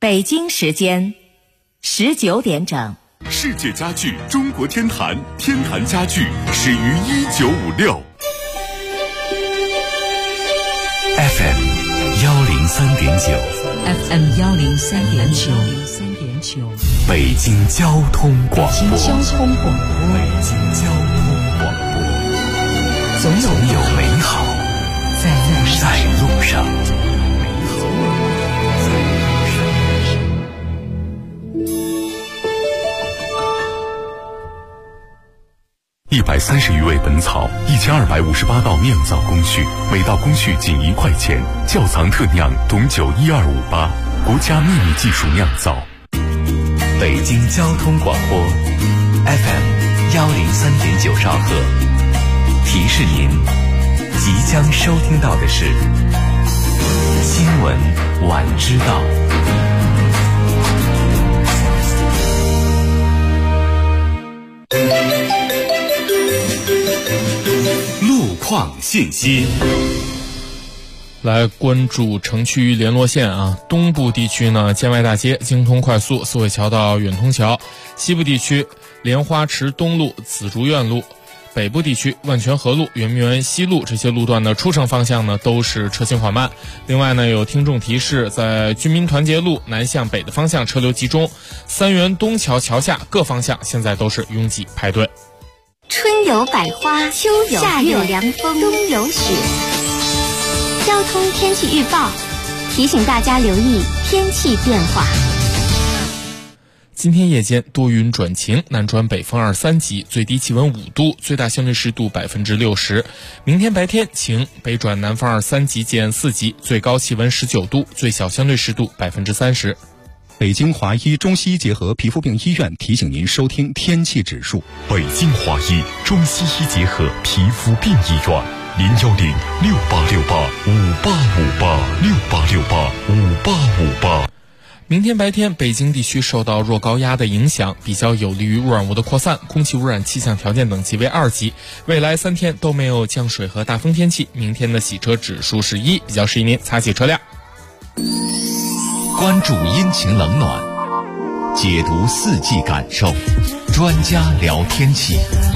北京时间19点整。 世界家具中国天坛，天坛家具始于1956。 FM 103.9 FM 103.9 北京交通广播。 北京交通广播。 总有美好在路上。130余味本草，1258道酿造工序，每道工序仅1块钱。窖藏特酿董酒12588，国家秘密技术酿造。北京交通广播 FM 103.9兆赫，提示您即将收听到的是新闻晚知道。 路况信息， 来关注城区联络线啊。东部地区呢，建外大街、京通快速、四惠桥到远通桥；西部地区，莲花池东路、紫竹院路；北部地区，万泉河路、圆明园西路这些路段的出城方向呢都是车行缓慢。另外呢，有听众提示，在军民团结路南向北的方向车流集中，三元东桥桥下各方向现在都是拥挤排队。 春有百花，秋有夏有凉风，冬有雪。交通天气预报提醒大家留意天气变化。 今天夜间多云转晴，南转北风2、3级，最低气温5度，最大相对湿度60%。明天白天晴，北转南风2、3级见4级，最高气温19度，最小相对湿度30%。 北京华医中西医结合皮肤病医院提醒您收听天气指数。 北京华医中西医结合皮肤病医院，0106868585858，68685858。 明天白天，北京地区受到弱高压的影响，比较有利于污染物的扩散，空气污染气象条件等级为2级。未来3天都没有降水和大风天气，明天的洗车指数是1，比较适宜您擦洗车辆。 关注阴晴冷暖，解读四季感受，专家聊天气。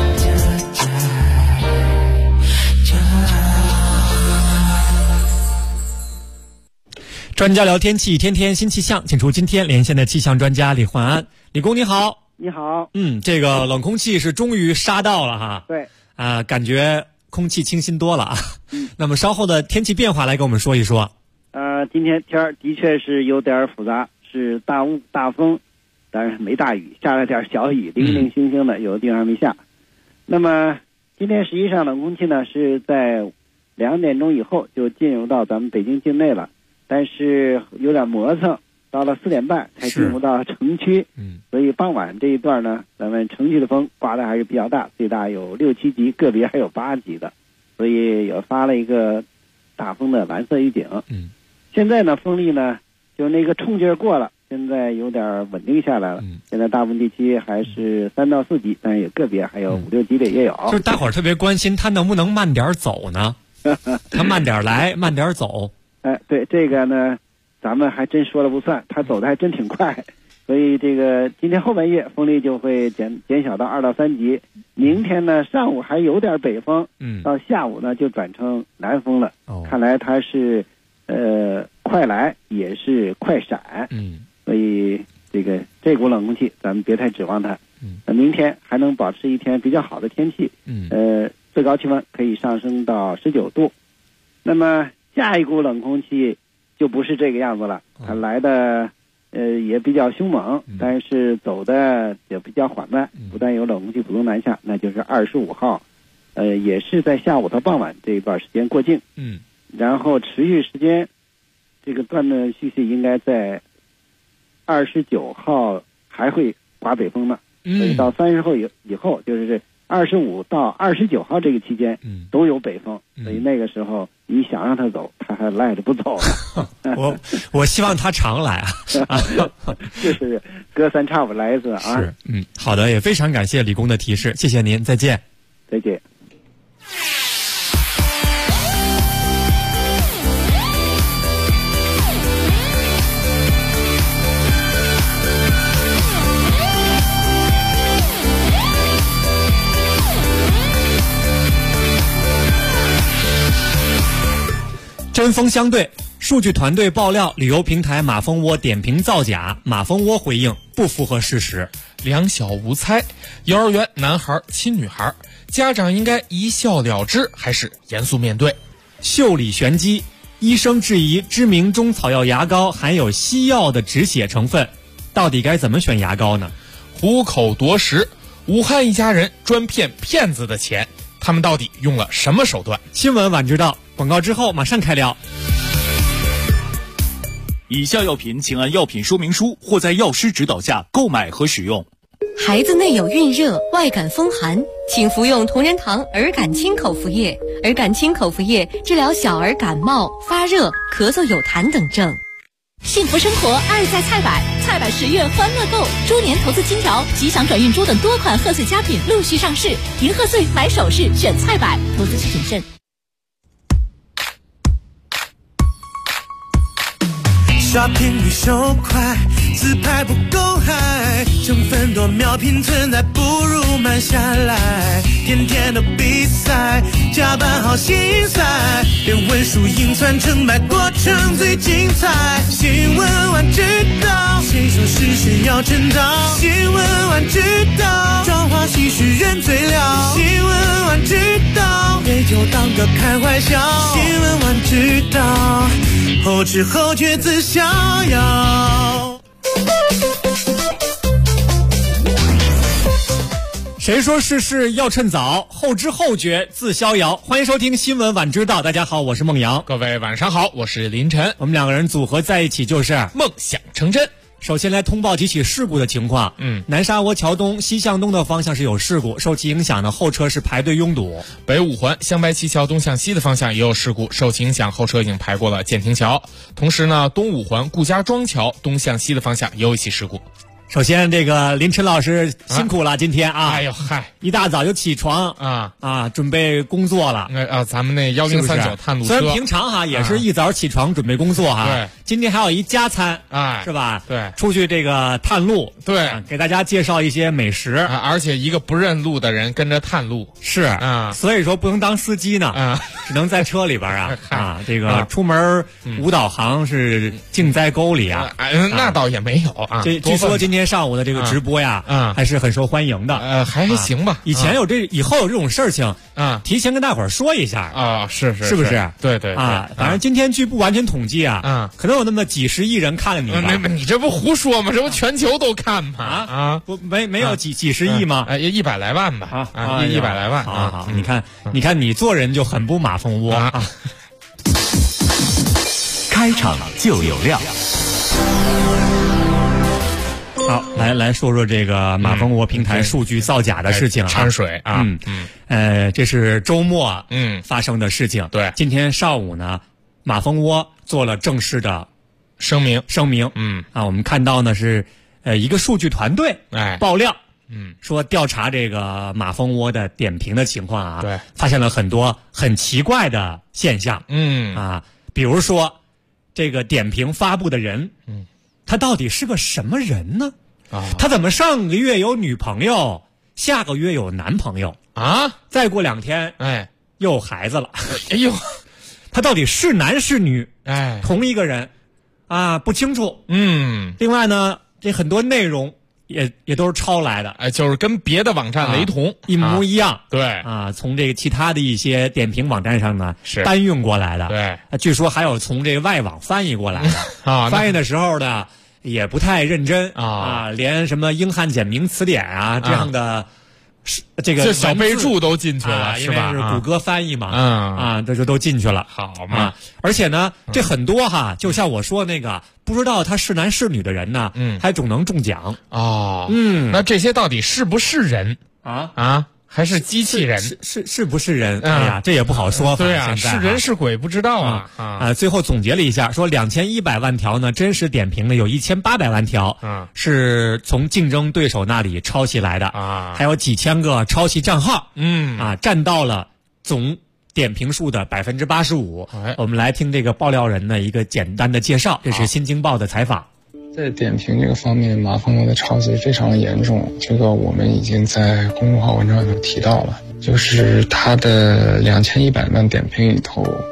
专家聊天气，天天新气象，请出今天连线的气象专家李焕安。李工你好。 你好。 这个冷空气是终于杀到了哈。 对。 感觉空气清新多了啊。那么稍后的天气变化来跟我们说一说。 今天天儿的确是有点复杂，是大雾大风，当然没大雨，下了点小雨，零零星星的，有的地方没下。那么今天实际上冷空气呢是在2点钟以后就进入到咱们北京境内了，但是有点磨蹭，到了4点半才进入到城区。所以傍晚这一段呢，咱们城区的风刮的还是比较大，最大有6、7级，个别还有8级的，所以也发了一个大风的蓝色预警。现在呢，风力呢就那个冲劲儿过了，现在有点稳定下来了。现在大部分地区还是3到4级，但是也个别还有5、6级的也有。 就是大伙儿特别关心他能不能慢点走呢？他慢点来，慢点走。 对这个呢，咱们还真说了不算，他走的还真挺快。所以这个今天后半夜风力就会减小到2到3级。明天呢上午还有点北风，到下午呢就转成南风了。看来它是快来也是快闪。所以这股冷空气咱们别太指望它。明天还能保持一天比较好的天气。最高气温可以上升到19度。那么下一股冷空气就不是这个样子了，它来的也比较凶猛，但是走的也比较缓慢，不但有冷空气普通南下，那就是25号，也是在下午到傍晚这一段时间过境。然后持续时间这个断断续续应该在29号还会刮北风呢。所以到30号以后，就是25到29号这个期间都有北风。所以那个时候你想让他走，他还赖着不走了。我希望他常来啊。 就是隔3差5来一次啊。 是。好的，也非常感谢李工的提示，谢谢您，再见。 再见。 针锋相对，数据团队爆料旅游平台马蜂窝点评造假，马蜂窝回应不符合事实。 两小无猜，幼儿园男孩亲女孩，家长应该一笑了之还是严肃面对？ 袖里玄机，医生质疑知名中草药牙膏含有西药的止血成分，到底该怎么选牙膏呢？ 虎口夺食，武汉一家人专骗骗子的钱，他们到底用了什么手段？ 新闻晚知道，广告之后马上开聊。 以下药品请按药品说明书或在药师指导下购买和使用。 孩子内有孕热、外感风寒，请服用同仁堂儿感清口服液。儿感清口服液治疗小儿感冒、发热、咳嗽有痰等症。 幸福生活爱在菜百，菜百10月欢乐购，猪年投资金条、吉祥转运珠等多款贺岁佳品陆续上市，迎贺岁买首饰选菜百，投资需谨慎。 Shopping 旅手快，自拍不够嗨，成分多秒拼存在，不如慢下来。天天的比赛，加班好心塞，连文书硬传成败，过程最精彩。新闻晚知道，谁说事实要称道？新闻晚知道，朝花夕拾人最了。新闻晚知道，别就当个开怀笑。新闻晚知道，后知后觉自逍遥。 谁说事事要趁早，后知后觉自逍遥。欢迎收听新闻晚知道，大家好，我是孟阳。 各位晚上好，我是林晨。 我们两个人组合在一起就是梦想成真。 首先来通报几起事故的情况。南沙窝桥东西向东的方向是有事故，受其影响呢，后车是排队拥堵。 北五环向白旗桥东向西的方向也有事故，受其影响，后车已经排过了建亭桥。同时呢，东五环顾家庄桥东向西的方向也有一起事故。 首先，这个林晨老师辛苦了，今天啊， 哎呦嗨， 一大早就起床准备工作了。 咱们那1039探路车， 虽然平常也是一早起床准备工作对， 今天还有一加餐是吧？ 对， 出去这个探路， 对， 给大家介绍一些美食而且一个不认路的人跟着探路是所以说不能当司机呢只能在车里边这个出门无导航是净在沟里那倒也没有这据说今天上午的这个直播还是很受欢迎的还行吧。 以前以后有这种事情提前跟大伙儿说一下是不是？ 对对反正今天据不完全统计可能有那么几十亿人看了你吧。 你这不胡说吗？这不全球都看吗？ 不没有几十亿吗 ？100来万吧100来万好，你看你做人就很不马蜂窝开场就有料。 好，来说说这个马蜂窝平台数据造假的事情掺水这是周末发生的事情。 对， 今天上午呢，马蜂窝做了正式的声明。我们看到呢是一个数据团队爆料说调查这个马蜂窝的点评的情况对， 发现了很多很奇怪的现象比如说这个点评发布的人他到底是个什么人呢？他怎么上个月有女朋友，下个月有男朋友再过2天又有孩子了？ 哎呦， 他到底是男是女？同一个人不清楚。另外呢，这很多内容也都是抄来的， 就是跟别的网站雷同， 一模一样。 对从这个其他的一些点评网站上呢是搬运过来的。 对， 据说还有从这个外网翻译过来的翻译的时候呢也不太认真连什么英汉简明词典这样的这个小备注都进去了，是吧？ 因为是谷歌翻译嘛这就都进去了。 好嘛， 而且呢这很多就像我说那个不知道他是男是女的人呢还总能中奖那这些到底是不是人还是机器人？ 是不是人？哎呀，这也不好说。 对是人是鬼不知道最后总结了一下，说2100万条呢，真实点评呢有1800万条是从竞争对手那里抄袭来的还有几千个抄袭账号占到了总点评数的85%。我们来听这个爆料人的一个简单的介绍，这是新京报的采访。 在点评这个方面，马蜂窝的抄袭非常严重，这个我们已经在公众号文章里头提到了，就是它的2100万点评里头，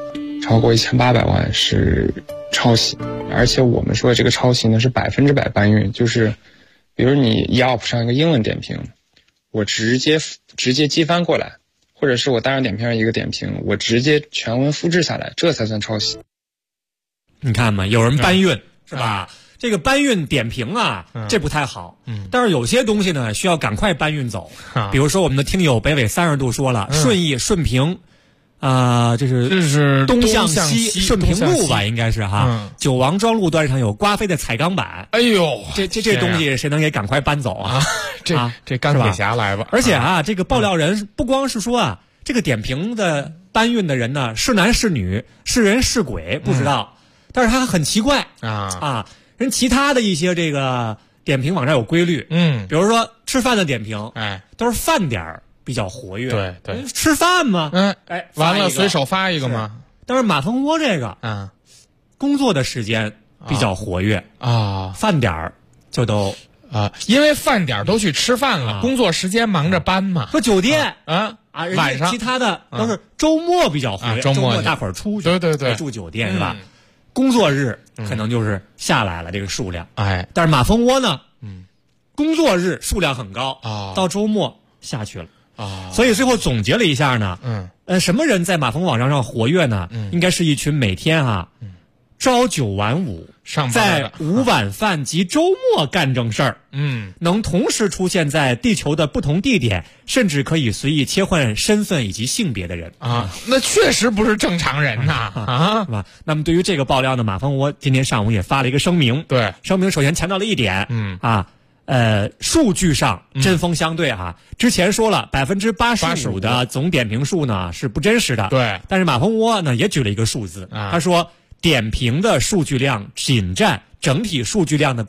超过1800万是抄袭，而且我们说的这个抄袭呢是100%搬运，就是比如你 Yelp 上一个英文点评，我直接机翻过来，或者是我大众点评上一个点评，我直接全文复制下来，这才算抄袭。 你看嘛，有人搬运、是吧？这个搬运点评啊，这不太好。但是有些东西呢，需要赶快搬运走。比如说我们的听友北纬30度说了，顺义顺平，这是东向西顺平路吧，应该是哈。九王庄路段上有刮飞的彩钢板。 哎呦， 这东西谁能给赶快搬走啊？ 这钢铁侠来吧。 而且这个爆料人不光是说这个点评的搬运的人呢是男是女是人是鬼不知道，但是他很奇怪人其他的一些这个点评网站有规律，比如说吃饭的点评，都是饭点比较活跃， 对， 吃饭嘛， 完了随手发一个嘛。 但是马蜂窝这个工作的时间比较活跃饭点就都因为饭点都去吃饭了，工作时间忙着搬嘛。 说酒店晚上其他的都是周末比较活跃，周末大伙儿出去， 对， 住酒店是吧？工作日可能就是下来了这个数量，但是马蜂窝呢，工作日数量很高到周末下去了所以最后总结了一下呢，什么人在马蜂网站上活跃呢？应该是一群每天朝9晚5 上班在午晚饭及周末干正事儿，能同时出现在地球的不同地点，甚至可以随意切换身份以及性别的人那确实不是正常人呐是吧？那么对于这个爆料呢，马蜂窝今天上午也发了一个声明， 对， 声明首先强调了一点，数据上针锋相对之前说了85%的总点评数呢是不真实的， 对， 但是马蜂窝呢也举了一个数字，他说点评的数据量仅占整体数据量的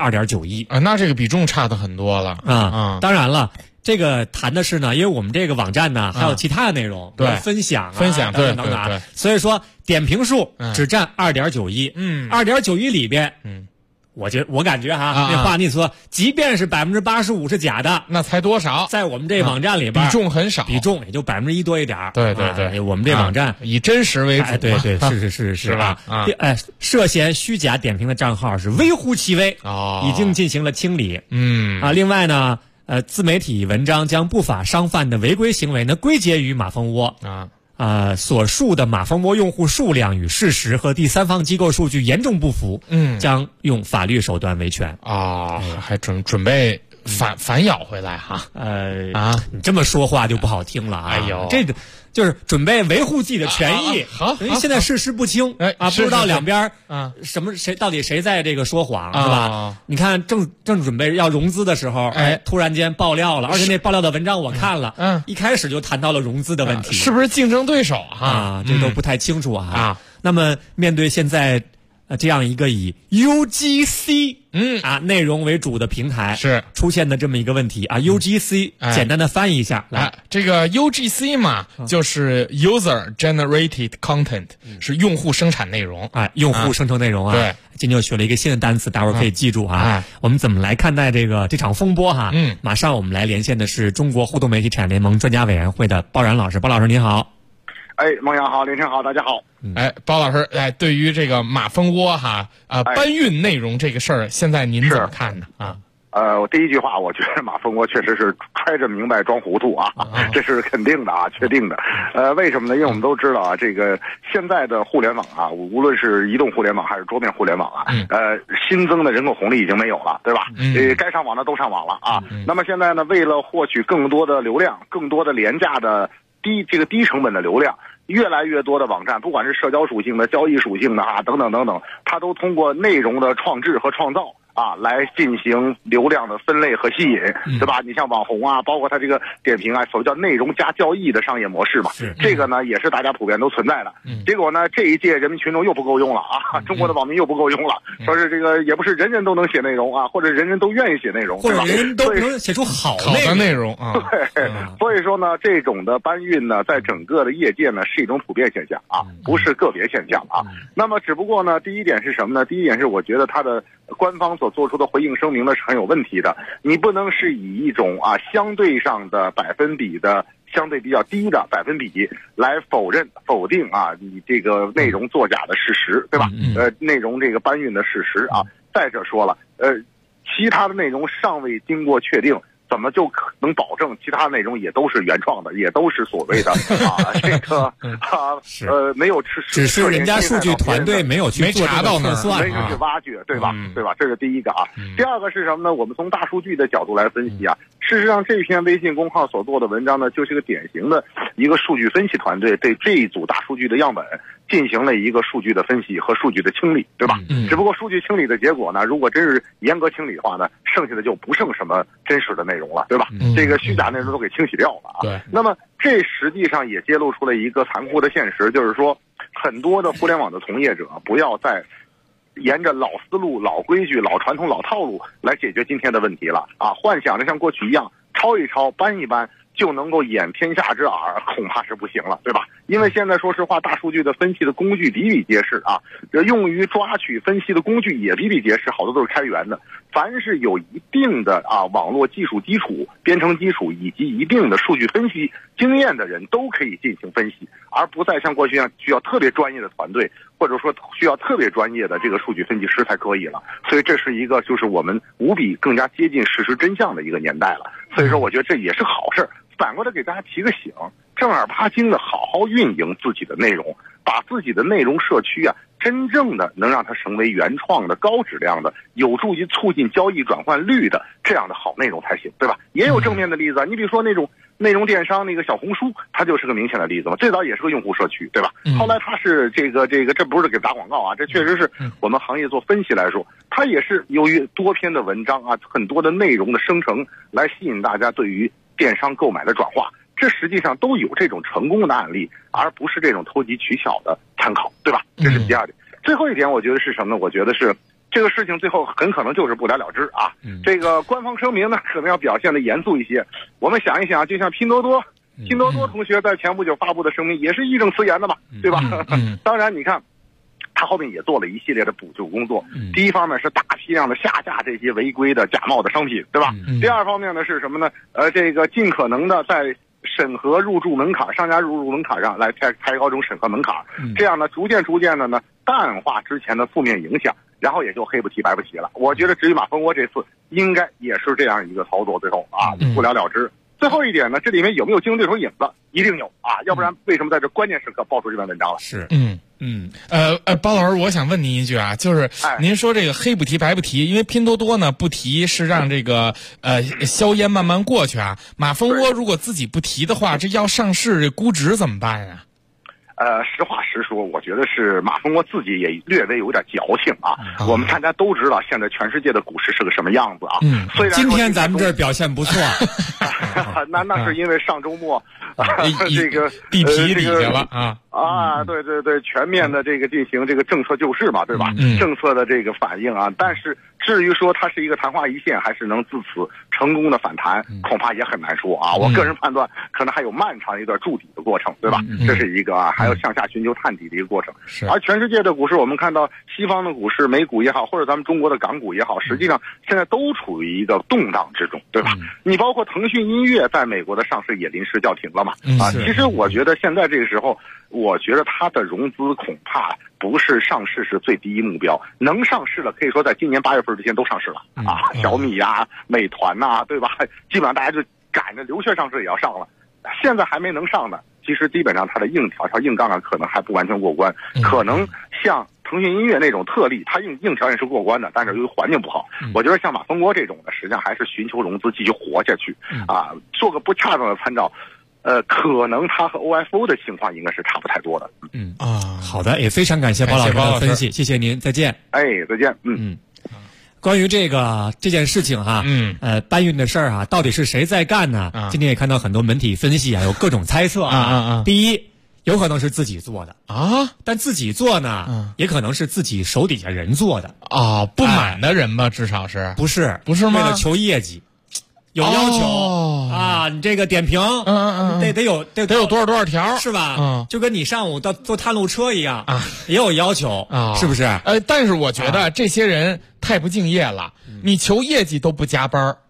2.91% 那这个比重差的很多了当然了，这个谈的是呢，因为我们这个网站呢还有其他的内容， 对， 分享对， 所以说点评数只占2.91%，2.91里边我感觉那话你说，即便是85%是假的， 那才多少？ 在我们这网站里边比重很少， 比重也就1%多一点。 对， 我们这网站以真实为主， 对，是吧？ 涉嫌虚假点评的账号是微乎其微，已经进行了清理。另外呢，自媒体文章将不法商贩的违规行为呢归结于马蜂窝所述的马蜂窝用户数量与事实和第三方机构数据严重不符，将用法律手段维权还准备反咬回来你这么说话就不好听了这个就是准备维护自己的权益因为现在事实不清不知道两边谁到底谁在这个说谎是吧？你看正准备要融资的时候突然间爆料了，而且那爆料的文章我看了一开始就谈到了融资的问题， 是不是竞争对手这都不太清楚那么面对现在这样一个以 UGC 内容为主的平台是出现的这么一个问题UGC 简单的翻译一下来这个 UGC 嘛就是 User Generated Content 是用户生产内容用户生成内容对， 今天又学了一个新的单词，大伙儿可以记住我们怎么来看待这场风波马上我们来连线的是中国互动媒体产业联盟专家委员会的包然老师，包老师您好。 孟阳好，林晨好，大家好。 包老师，对于这个马蜂窝搬运内容这个事儿，现在您怎么看呢？ 我第一句话，我觉得马蜂窝确实是揣着明白装糊涂这是肯定的确定的。为什么呢？因为我们都知道这个现在的互联网无论是移动互联网还是桌面互联网新增的人口红利已经没有了，对吧？该上网的都上网了那么现在呢，为了获取更多的流量，更多的廉价的低成本的流量，越来越多的网站，不管是社交属性的、交易属性的等等等等，它都通过内容的创制和创造来进行流量的分类和吸引，对吧？你像网红包括它这个点评所谓叫内容加交易的商业模式嘛，这个呢也是大家普遍都存在的。结果呢，这一届人民群众又不够用了中国的网民又不够用了，说是这个也不是人人都能写内容或者人人都愿意写内容， 或者人人都能写出好的内容对，所以说呢，这种的搬运呢，在整个的业界呢是一种普遍现象不是个别现象那么只不过呢，第一点是什么呢？第一点是我觉得它的官方所做出的回应声明呢是很有问题的，你不能是以一种相对上的百分比的相对比较低的百分比来否定啊你这个内容作假的事实，对吧？内容这个搬运的事实啊。再者说了，其他的内容尚未经过确定，怎么就可能保证其他内容也都是原创的，也都是所谓的这个没有只是人家数据团队没有去做这个测算， 没有去挖掘，对吧？对吧？这是第一个啊。第二个是什么呢？我们从大数据的角度来分析啊。事实上，这篇微信公号所做的文章呢，就是个典型的一个数据分析团队对这一组大数据的样本进行了一个数据的分析和数据的清理，对吧？只不过数据清理的结果呢，如果真是严格清理的话呢，剩下的就不剩什么真实的内容了，对吧？这个虚假内容都给清洗掉了啊。对。那么这实际上也揭露出了一个残酷的现实，就是说很多的互联网的从业者不要再沿着老思路、老规矩、老传统、老套路来解决今天的问题了啊！幻想着像过去一样抄一抄、搬一搬就能够掩天下之耳，恐怕是不行了，对吧？因为现在说实话，大数据的分析的工具比比皆是啊，用于抓取分析的工具也比比皆是，好多都是开源的。凡是有一定的网络技术基础、编程基础以及一定的数据分析经验的人都可以进行分析，而不再像过去一样需要特别专业的团队，或者说需要特别专业的这个数据分析师才可以了。所以这是一个就是我们无比更加接近事实真相的一个年代了。所以说我觉得这也是好事，反过来给大家提个醒，正儿八经的好好运营自己的内容，把自己的内容社区真正的能让它成为原创的、高质量的、有助于促进交易转换率的这样的好内容才行，对吧？也有正面的例子，你比如说那种内容电商那个小红书，它就是个明显的例子嘛。最早也是个用户社区，对吧？后来它是这不是给打广告啊，这确实是我们行业做分析来说，它也是由于多篇的文章很多的内容的生成来吸引大家对于电商购买的转化。这实际上都有这种成功的案例，而不是这种投机取巧的参考，对吧？这是第二点。最后一点，我觉得是什么呢？我觉得是这个事情最后很可能就是不了了之啊。这个官方声明呢，可能要表现的严肃一些。我们想一想，就像拼多多同学在前不久发布的声明，也是义正辞严的嘛，对吧？当然，你看。他后面也做了一系列的补救工作。第一方面是大批量的下架这些违规的假冒的商品，对吧？第二方面呢是什么呢？这个尽可能的在审核入驻门槛、商家入驻门槛上来抬高这种审核门槛，这样呢逐渐的呢淡化之前的负面影响，然后也就黑不提白不提了。我觉得至于马蜂窝这次应该也是这样一个操作，最后不了了之。最后一点呢，这里面有没有竞争对手影子？一定有啊，要不然为什么在这关键时刻爆出这篇文章了？ 是，包老师，我想问您一句啊，就是您说这个黑不提白不提，因为拼多多呢不提是让这个硝烟慢慢过去啊。马蜂窝如果自己不提的话，这要上市这估值怎么办呀？ 实话实说，我觉得是马蜂窝自己也略微有点矫情啊。我们大家都知道，现在全世界的股市是个什么样子啊。虽然今天咱们这儿表现不错， 那是因为上周末这个地皮底下了对，全面的这个进行这个政策救市嘛，对吧？政策的这个反应啊，但是至于说它是一个昙花一现，还是能自此成功的反弹，恐怕也很难说啊。我个人判断，可能还有漫长一段筑底的过程，对吧？这是一个还要向下寻求探底的一个过程。而全世界的股市，我们看到西方的股市，美股也好，或者咱们中国的港股也好，实际上现在都处于一个动荡之中，对吧？你包括腾讯音乐在美国的上市也临时叫停了嘛？其实我觉得现在这个时候，我觉得它的融资恐怕不是上市是最低目标，能上市了，可以说在今年8月份之前都上市了小米美团对吧？基本上大家就赶着留学上市也要上了，现在还没能上呢。其实基本上它的硬条件、硬杠杠可能还不完全过关，可能像腾讯音乐那种特例，它硬条件是过关的，但是由于环境不好，我觉得像马蜂窝这种的，实际上还是寻求融资继续活下去做个不恰当的参照。可能它和 OFO 的情况应该是差不太多的。 好的，也非常感谢包老师的分析，谢谢您，再见。 再见。 关于这件事情搬运的事儿到底是谁在干呢？今天也看到很多媒体分析有各种猜测第一，有可能是自己做的但自己做呢，也可能是自己手底下人做的不满的人吧，至少是不是吗？为了求业绩。有要求你这个点评得有多少条是吧？就跟你上午到做探路车一样也有要求是不是？ 但是我觉得这些人太不敬业了，你求业绩都不加班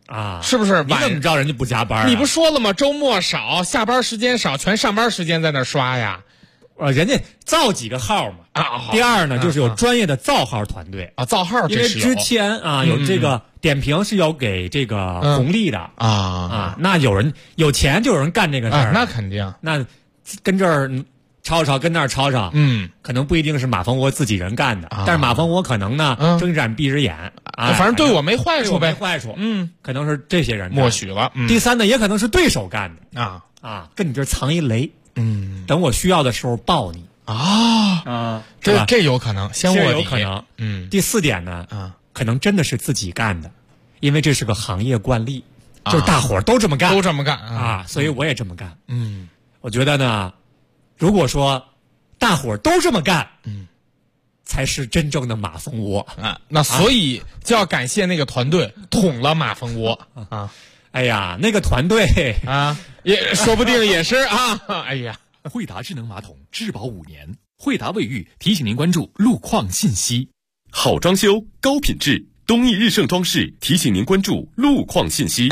啊，是不是？ 你怎么知道人家不加班啊？ 你不说了吗？周末少，下班时间少，全上班时间在那刷呀。 人家造几个号嘛第二呢，就是有专业的造号团队造号， 因为之前有这个点评是要给这个红利的那有人有钱就有人干这个事儿， 那肯定。 那跟这儿吵吵，跟那儿吵吵，可能不一定是马蜂窝自己人干的，但是马蜂窝可能呢睁一只眼闭一只眼反正对我没坏处呗， 没坏处，可能是这些人默许了。 第三呢，也可能是对手干的跟你这儿藏一雷。等我需要的时候报你这有可能，先卧底有可能。第四点呢，可能真的是自己干的，因为这是个行业惯例，就是大伙儿都这么干，所以我也这么干。我觉得呢，如果说大伙儿都这么干，才是真正的马蜂窝那所以就要感谢那个团队捅了马蜂窝哎呀，那个团队也说不定也是哎呀， 惠达智能马桶质保5年，惠达卫浴提醒您关注路况信息。 好装修，高品质，东义日盛装饰提醒您关注路况信息。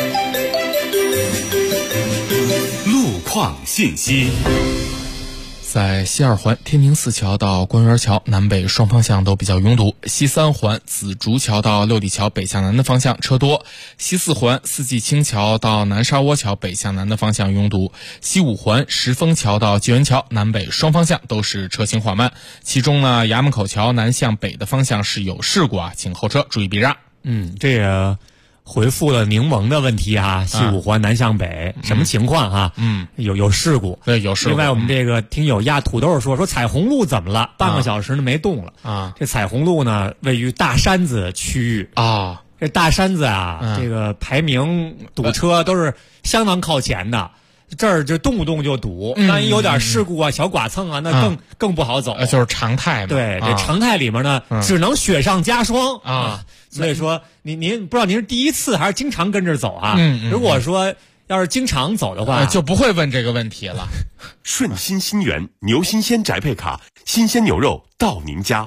路况信息。 在西二环天宁寺桥到官园桥南北双方向都比较拥堵，西三环紫竹桥到六里桥北向南的方向车多，西四环四季青桥到南沙窝桥北向南的方向拥堵，西五环石峰桥到济源桥南北双方向都是车行缓慢，其中呢衙门口桥南向北的方向是有事故请后车注意避让。 这个回复了柠檬的问题西五环南向北什么情况有事故， 对，有事故。 另外我们这个听友压土豆说彩虹路怎么了？半个小时没动了这彩虹路呢位于大山子区域这大山子这个排名堵车都是相当靠前的，这儿就动不动就堵，万一有点事故小剐蹭那更不好走， 就是常态嘛。 对，这常态里面呢只能雪上加霜所以说您不知道您是第一次还是经常跟着走如果说要是经常走的话就不会问这个问题了。 顺心新源牛新鲜宅配卡，新鲜牛肉到您家。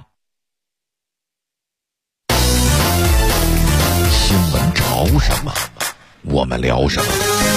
新闻潮什么，我们聊什么。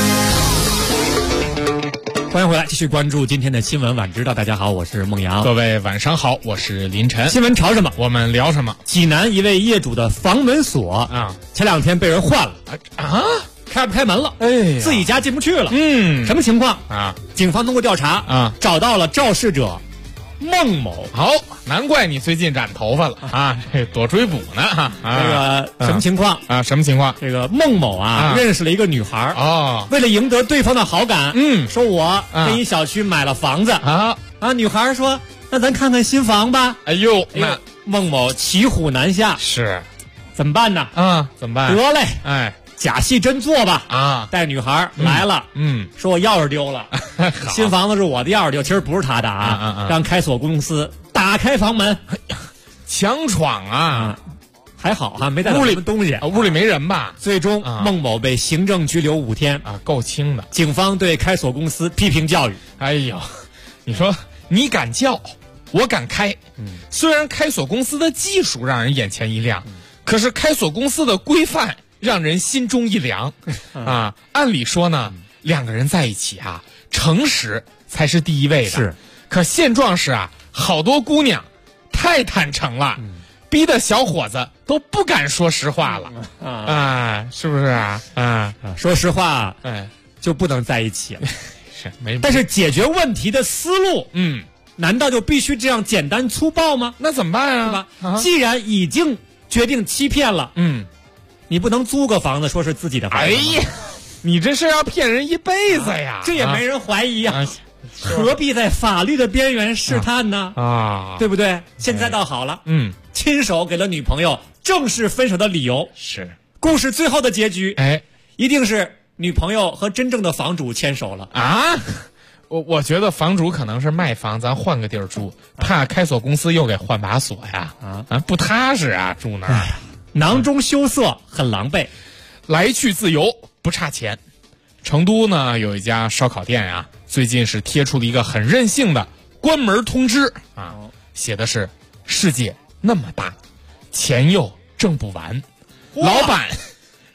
欢迎回来，继续关注今天的新闻晚知道。大家好，我是孟阳。 各位晚上好，我是林晨。 新闻潮什么， 我们聊什么。 济南一位业主的房门锁前2天被人换了开不开门了，自己家进不去了。什么情况警方通过调查找到了肇事者孟某。 好，难怪你最近染头发了这躲追捕呢这个什么情况什么情况？ 这个孟某认识了一个女孩为了赢得对方的好感说我给你小区买了房子女孩说那咱看看新房吧。 哎呦， 那孟某骑虎难下， 是怎么办呢怎么办？ 得嘞假戏真做吧带女孩来了说我钥匙丢了新房子是我的钥匙丢，其实不是他的让开锁公司打开房门强闯还好没带什么东西屋里没人吧。 最终孟某被行政拘留5天够轻的。 警方对开锁公司批评教育。 哎呦，你说你敢叫我敢开虽然开锁公司的技术让人眼前一亮可是开锁公司的规范让人心中一凉按理说呢2个人在一起诚实才是第一位的， 是。 可现状是好多姑娘太坦诚了逼得小伙子都不敢说实话了是不是说实话就不能在一起了是但是解决问题的思路难道就必须这样简单粗暴吗？ 那怎么办是吧既然已经决定欺骗了你不能租个房子说是自己的房子。 哎呀，你这是要骗人一辈子呀这也没人怀疑何必在法律的边缘试探呢对不对？现在倒好了亲手给了女朋友正式分手的理由。 是故事最后的结局一定是女朋友和真正的房主牵手了我觉得房主可能是卖房咱换个地儿住怕开锁公司又给换把锁呀不踏实住那儿囊中羞涩很狼狈， 来去自由不差钱。成都呢有一家烧烤店最近是贴出了一个很任性的关门通知写的是世界那么大钱又挣不完，老板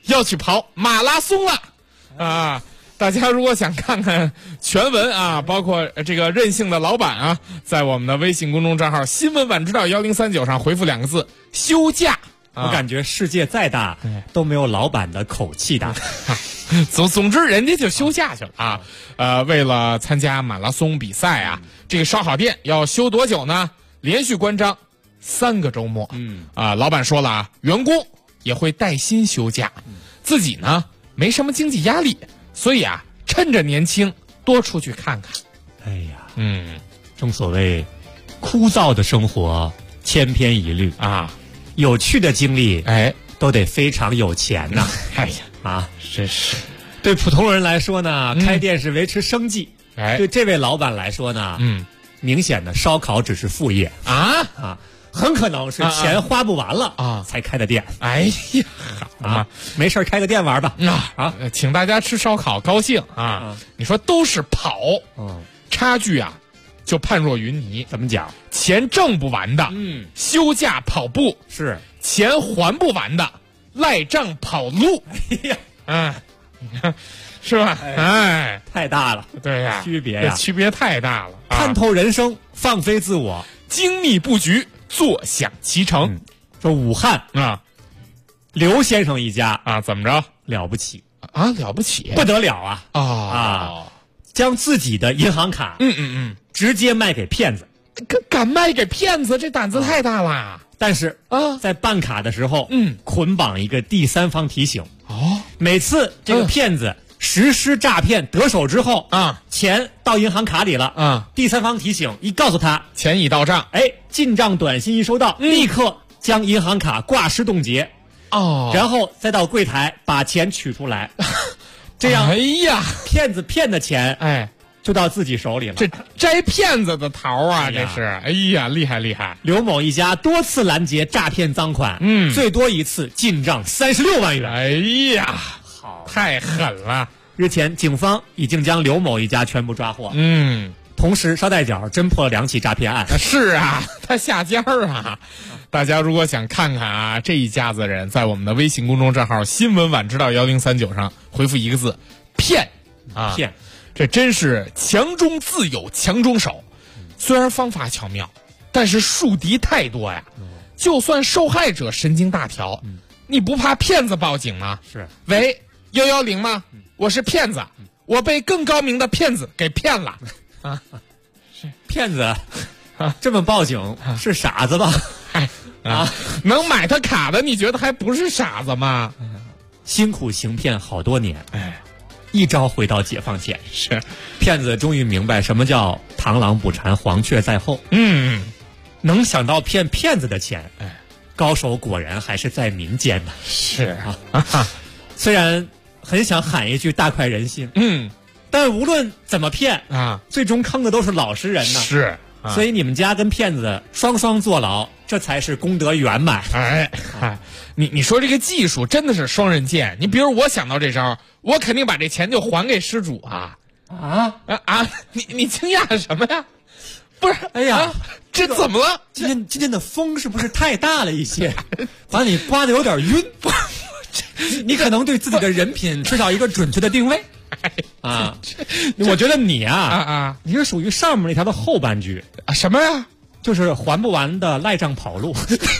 要去跑马拉松了啊！大家如果想看看全文啊，包括这个任性的老板啊，在我们的微信公众账号新闻晚知道1039上回复2个字休假。 我感觉世界再大都没有老板的口气大。 总之人家就休假去了啊。为了参加马拉松比赛啊，这个烧烤店要休多久呢？连续关张3个周末。老板说了啊，员工也会带薪休假，自己呢没什么经济压力，所以啊趁着年轻多出去看看。 哎呀，正所谓枯燥的生活千篇一律啊，有趣的经历都得非常有钱呐。 哎呀真是。 对普通人来说呢，开店是维持生计。对这位老板来说呢，明显的烧烤只是副业啊，很可能是钱花不完了才开的店。 哎呀，好没事开个店玩吧请大家吃烧烤高兴啊！你说都是跑，差距啊就判若云泥。 怎么讲？ 钱挣不完的，休假跑步是；钱还不完的，赖账跑路。你看是吧？ 太大了。 对呀， 区别呀， 区别太大了。 看透人生，放飞自我， 精密布局，坐享其成。 说武汉啊，刘先生一家啊，怎么着？ 了不起啊，了不起， 不得了啊！将自己的银行卡，直接卖给骗子， 敢卖给骗子，这胆子太大了。 但是在办卡的时候，捆绑一个第三方提醒。每次这个骗子实施诈骗得手之后钱到银行卡里了第三方提醒一告诉他钱已到账， 进账短信一收到，立刻将银行卡挂失冻结，然后再到柜台把钱取出来，这样骗子骗的钱就到自己手里了。 这摘骗子的桃啊，这是！哎呀，厉害厉害！ 刘某一家多次拦截诈骗赃款，最多一次进账36万元。 哎呀，好，太狠了！ 日前，警方已经将刘某一家全部抓获。同时捎带脚侦破了2起诈骗案。 是啊，他下家啊！大家如果想看看啊，这一家子人在我们的微信公众账号新闻晚知道1039上回复1个字骗骗。 这真是强中自有强中手，虽然方法巧妙，但是树敌太多呀。就算受害者神经大条，你不怕骗子报警吗？ 是， 喂，110吗？我是骗子，我被更高明的骗子给骗了啊！ 是骗子这么报警是傻子吧？ 能买他卡的，你觉得还不是傻子吗？ 辛苦行骗好多年，一朝回到解放前， 是骗子终于明白什么叫螳螂捕蝉，黄雀在后。能想到骗骗子的钱，高手果然还是在民间呢。 是虽然很想喊一句大快人心，但无论怎么骗最终坑的都是老实人呢。 是， 所以你们家跟骗子双双坐牢，这才是功德圆满。 你说这个技术真的是双刃剑。你比如我想到这招，我肯定把这钱就还给失主啊！你惊讶什么呀？不是， 哎呀， 这怎么了？ 今天的风是不是太大了一些，把你刮得有点晕？你可能对自己的人品缺少一个准确的定位我觉得你你是属于上面那条的后半句什么呀？ 就是还不完的赖账跑路。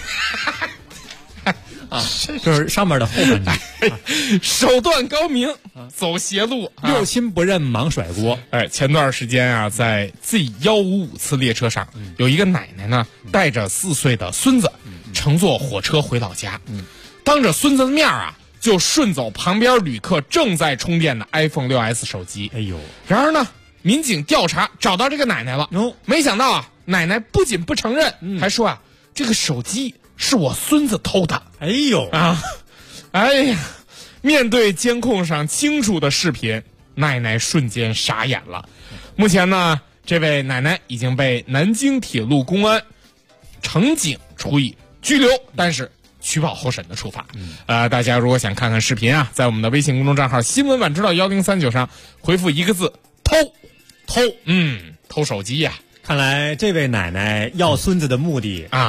就是上面的后半句， 手段高明，走邪路， 六亲不认忙甩锅。 前段时间啊，在 Z155次列车上，有一个奶奶呢，带着4岁的孙子，乘坐火车回老家，当着孙子的面啊，就顺走旁边旅客正在充电的 iPhone 6S 手机。然而呢，民警调查找到这个奶奶了，没想到啊，奶奶不仅不承认，还说啊，这个手机是我孙子偷的。哎呀，面对监控上清楚的视频，奶奶瞬间傻眼了。目前呢，这位奶奶已经被南京铁路公安乘警处以拘留，但是取保候审的处罚。大家如果想看看视频啊，在我们的微信公众账号新闻晚知道1039上回复1个字偷手机呀。 看来这位奶奶要孙子的目的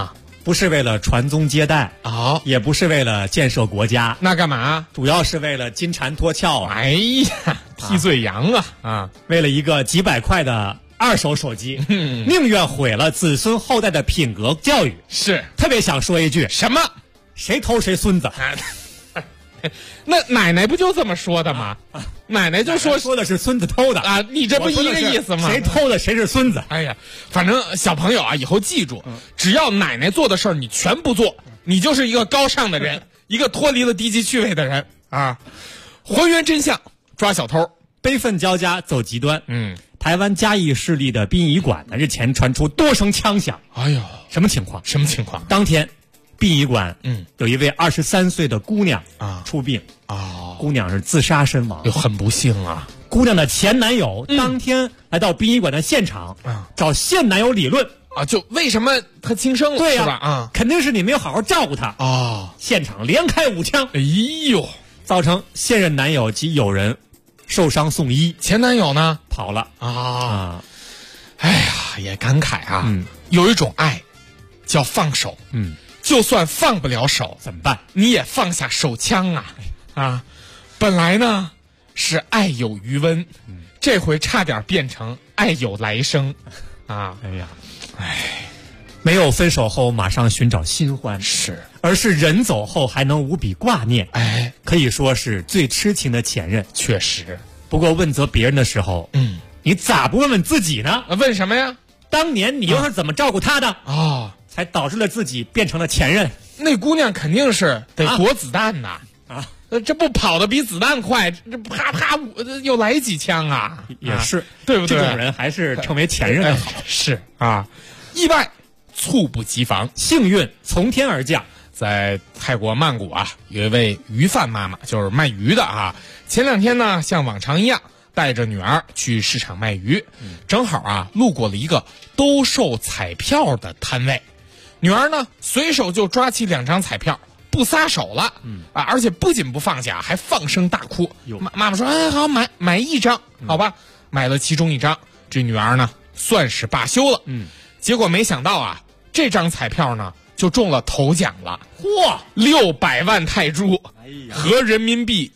不是为了传宗接代哦， 也不是为了建设国家， 那干嘛？ 主要是为了金蝉脱壳啊！ 哎呀，替罪羊啊！ 为了一个几百块的2手手机，宁愿毁了子孙后代的品格教育。 是， 特别想说一句， 什么？ 谁偷谁孙子？ 那奶奶不就这么说的吗？奶奶就说的是孙子偷的啊，你这不一个意思吗？ 谁偷的谁是孙子？ 哎呀，反正小朋友啊，以后记住，只要奶奶做的事儿你全不做，你就是一个高尚的人，一个脱离了低级趣味的人啊！还原真相，抓小偷， 悲愤交加走极端。台湾嘉义市立的殡仪馆呢，日前传出多声枪响。 哎呦， 什么情况？ 什么情况？ 当天，殡仪馆有一位23岁的姑娘啊出殡啊，姑娘是自杀身亡， 很不幸啊。 姑娘的前男友当天来到殡仪馆的现场，找现男友理论啊，就为什么他轻生了？ 对呀， 是吧？啊， 肯定是你没有好好照顾他啊！ 现场连开5枪， 哎呦， 造成现任男友及友人受伤送医， 前男友呢跑了啊！ 哎呀，也感慨啊，有一种爱叫放手，就算放不了手怎么办？ 你也放下手枪啊！本来呢是爱有余温，这回差点变成爱有来生啊！ 哎呀，没有分手后马上寻找新欢，而是人走后还能无比挂念，可以说是最痴情的前任。 确实， 不过问责别人的时候，你咋不问问自己呢？ 问什么呀？ 当年你又是怎么照顾他的啊？ 才导致了自己变成了前任。 那姑娘肯定是得躲子弹呐！这不跑得比子弹快，这啪啪又来几枪啊！ 也是， 对不对？ 这种人还是成为前任的好。 是啊，意外猝不及防， 幸运从天而降。 在泰国曼谷啊，有一位鱼贩妈妈，就是卖鱼的啊。前2天呢，像往常一样，带着女儿去市场卖鱼，正好啊路过了一个兜售彩票的摊位，女儿呢随手就抓起2张彩票，不撒手了，而且不仅不放下，还放声大哭。妈妈说：“哎，好，买1张，好吧。”买了其中1张，这女儿呢算是罢休了。结果没想到啊，这张彩票呢就中了头奖了， 嚯 ，600万泰铢，合人民币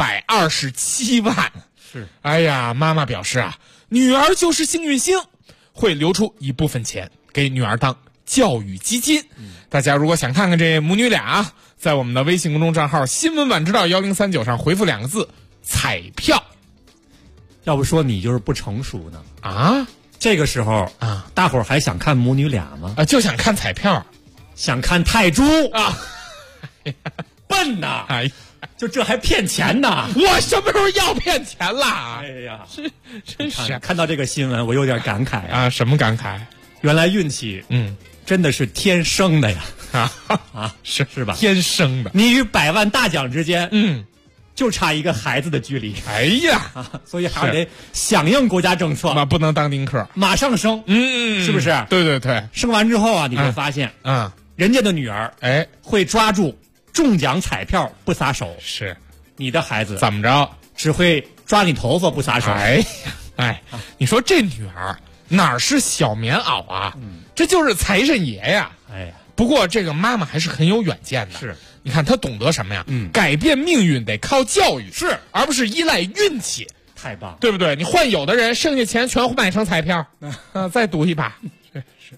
127万。 是， 哎呀，妈妈表示啊，女儿就是幸运星，会留出一部分钱给女儿当教育基金。大家如果想看看这母女俩啊，在我们的微信公众账号新闻晚知道1039上回复2个字彩票。 要不说你就是不成熟呢啊！ 这个时候啊，大伙儿还想看母女俩吗？ 啊，就想看彩票， 想看泰铢啊！ 笨呐！ 哎， 就这还骗钱呢？ 我什么时候要骗钱了？ 哎呀， 真是看到这个新闻，我有点感慨啊！什么感慨？ 原来运气，真的是天生的呀！是吧？ 天生的， 你与100万大奖之间，就差一个孩子的距离。 哎呀， 所以还得响应国家政策， 不能当丁克， 马上生，是不是？ 对对对， 生完之后啊，你会发现，人家的女儿，会抓住中奖彩票不撒手， 是你的孩子怎么着？ 只会抓你头发不撒手。 哎，你说这女儿哪是小棉袄啊？这就是财神爷呀！ 哎呀， 不过这个妈妈还是很有远见的。 是， 你看她懂得什么呀？改变命运得靠教育， 是， 而不是依赖运气。 太棒， 对不对？你换有的人，剩下钱全买成彩票，再赌一把。是。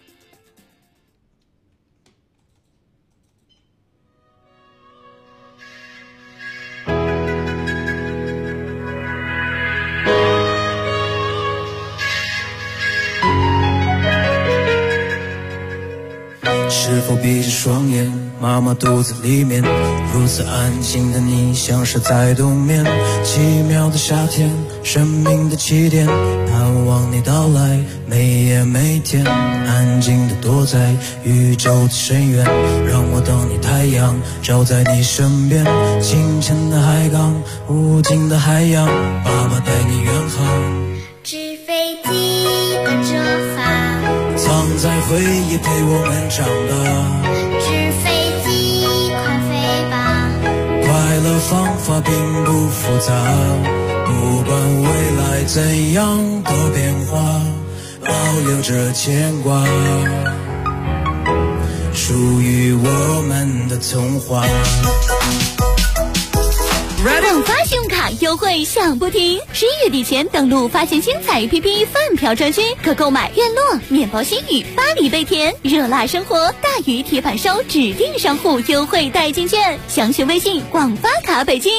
是否闭着双眼，妈妈肚子里面如此安静的你，像是在冬眠。奇妙的夏天，生命的起点，盼望你到来，每夜每天，安静的躲在宇宙的深渊，让我等你太阳照在你身边。清晨的海港，无尽的海洋，爸爸带你远航。 纸飞机跟着发， 藏在回忆陪我们长大。 纸飞机快飞吧， 快乐方法并不复杂，不管未来怎样的变化，保留着牵挂。 属于我们的童话。 广发信用卡优惠响不停，11月底前登录发现精彩 APP 饭票专区，可购买院落、面包新语、巴黎贝甜、热辣生活、大鱼铁板烧指定商户优惠代金券，详询微信广发卡北京。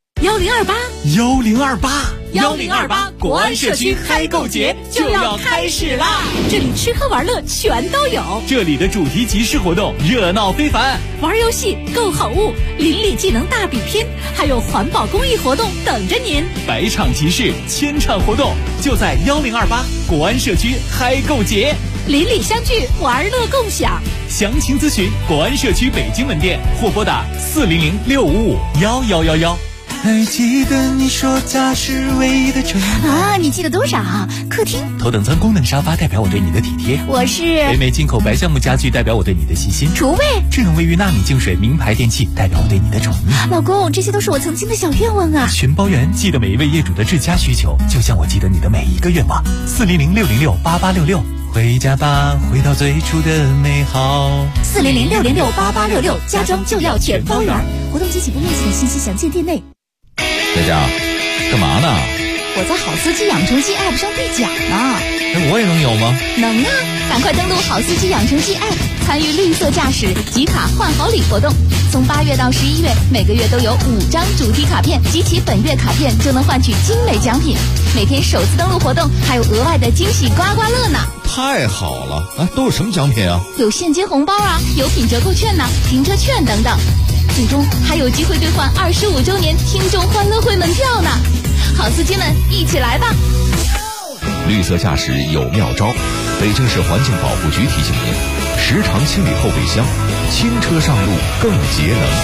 1028国安社区嗨购节就要开始啦！ 这里吃喝玩乐全都有， 这里的主题集市活动热闹非凡， 玩游戏、购好物、邻里技能大比拼，还有环保公益活动等着您。 百场集市，千场活动，就在1028国安社区嗨购节， 邻里相聚，玩乐共享。 详情咨询国安社区北京门店或拨打400-655-1111。 还记得你说家是唯一的城啊？你记得多少？客厅头等舱功能沙发代表我对你的体贴， 我是北美进口白橡木家具代表我对你的细心， 厨卫智能卫浴纳米净水名牌电器代表我对你的宠溺。 老公，这些都是我曾经的小愿望啊！ 全包圆，记得每一位业主的至佳需求，就像我记得你的每一个愿望。400-606-8866，回家吧，回到最初的美好。 400-606-8866，家装就要全包圆。活动及起步面积的信息详见店内。 佳佳，干嘛呢？ 我在好司机养成记 App 上兑奖呢。 我也能有吗？ 能啊！赶快登录好司机养成记 App， 参与绿色驾驶集卡换好礼活动。从8月到11月，每个月都有5张主题卡片，集齐本月卡片就能换取精美奖品。每天首次登录活动还有额外的惊喜刮刮乐呢！ 太好了！都有什么奖品啊？ 有现金红包啊，有品折扣券呢，停车券等等。最终还有机会兑换25周年听众欢乐会门票呢！好司机们，一起来吧！ 绿色驾驶有妙招，北京市环境保护局提醒您：时常清理后备箱，轻车上路更节能。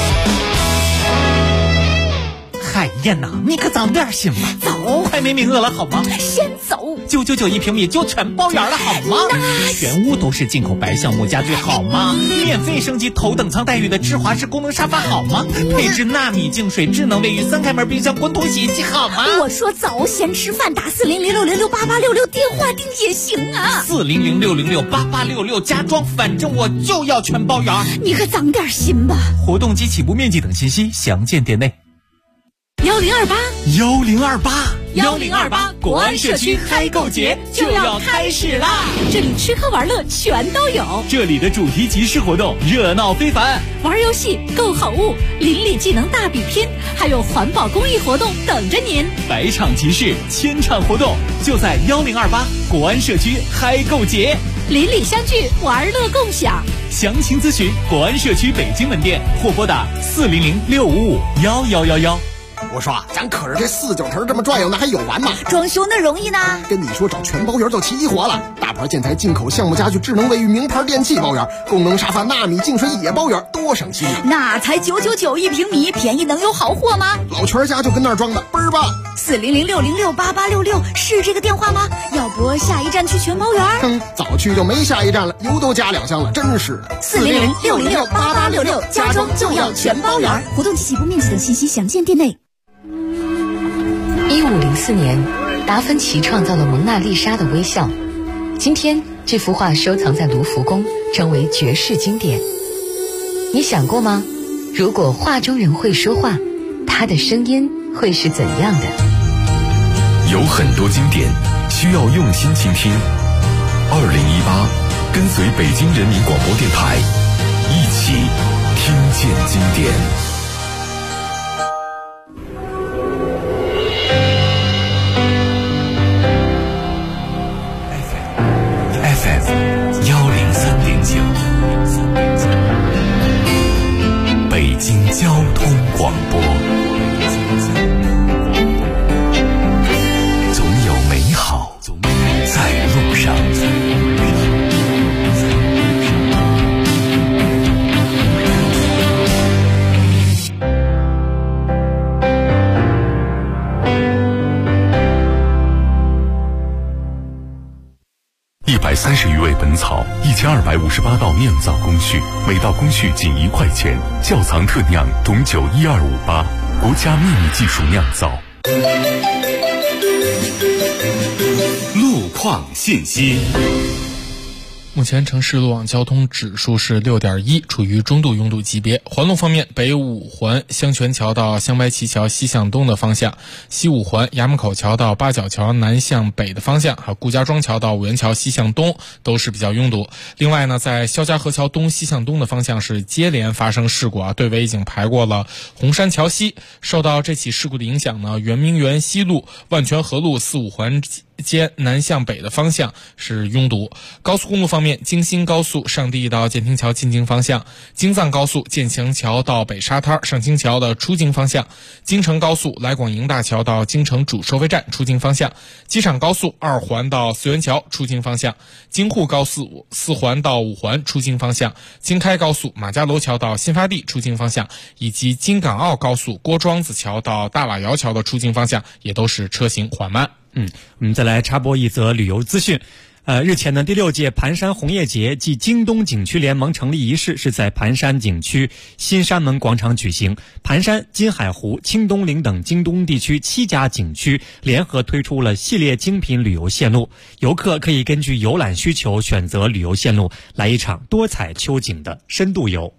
海燕呐，你可长点心吧！ 走， 快没名额了好吗？ 先走。 999一平米就全包圆了好吗？全屋都是进口白橡木家具好吗？免费升级头等舱待遇的智华式功能沙发好吗？配置纳米净水、智能卫浴、3开门冰箱、滚筒洗衣机好吗？ 我说走，先吃饭，打400-606-8866电话订也行啊。 400-606-8866家装，反正我就要全包圆。 你可长点心吧。 活动及起步面积等信息详见店内。1028国安社区嗨购节就要开始啦！ 这里吃喝玩乐全都有， 这里的主题集市活动热闹非凡， 玩游戏、购好物、邻里技能大比拼，还有环保公益活动等着您。 百场集市，千场活动，就在1028国安社区嗨购节， 邻里相聚，玩乐共享。 详情咨询国安社区北京门店或拨打400-655-1111。 我说咱可是这4-9成这么转悠，那还有完吗？ 装修那容易呢？ 跟你说找全包圆就齐活了，大牌建材、进口橡木家具、智能卫浴、名牌电器包圆，功能沙发、纳米净水也包圆，多省心啊！ 那才999一平米，便宜能有好货吗？ 老全家就跟那儿装的，倍儿棒 ！400-606-8866是这个电话吗？要不下一站去全包圆？ 早去就没下一站了，油都加2箱了，真是的。 400-606-8866家装就要全包圆。活动及起步面积等信息详见店内。 1504年，达芬奇创造了蒙娜丽莎的微笑。今天，这幅画收藏在卢浮宫，成为绝世经典。你想过吗？如果画中人会说话，他的声音会是怎样的？ 有很多经典需要用心倾听。2018，跟随北京人民广播电台，一起听见经典。北京交通广播，总有美好在路上。130余味本草，1258道酿造工序，每道工序仅1块钱。窖藏特酿董酒12588，国家秘密技术酿造。 路况信息。 目前城市路网交通指数是6.1，处于中度拥堵级别。环路方面，北五环香泉桥到香白旗桥西向东的方向，西五环衙门口桥到八角桥南向北的方向，还有顾家庄桥到五元桥西向东都是比较拥堵。另外呢，在肖家河桥东西向东的方向是接连发生事故啊，队尾已经排过了红山桥西。受到这起事故的影响呢，圆明园西路、万泉河路四五环间南向北的方向是拥堵。高速公路方面，京新高速上地到建亭桥进京方向，京藏高速建强桥到北沙滩上清桥的出京方向，京承高速来广营大桥到京承主收费站出京方向，机场高速2环到四元桥出京方向，京沪高速4环到5环出京方向，京开高速马家楼桥到新发地出京方向，以及京港澳高速郭庄子桥到大瓦窑桥的出京方向也都是车行缓慢。 我们再来插播一则旅游资讯。日前呢，第6届盘山红叶节暨京东景区联盟成立仪式是在盘山景区新山门广场举行。盘山、金海湖、清东陵等京东地区7家景区联合推出了系列精品旅游线路，游客可以根据游览需求选择旅游线路，来一场多彩秋景的深度游。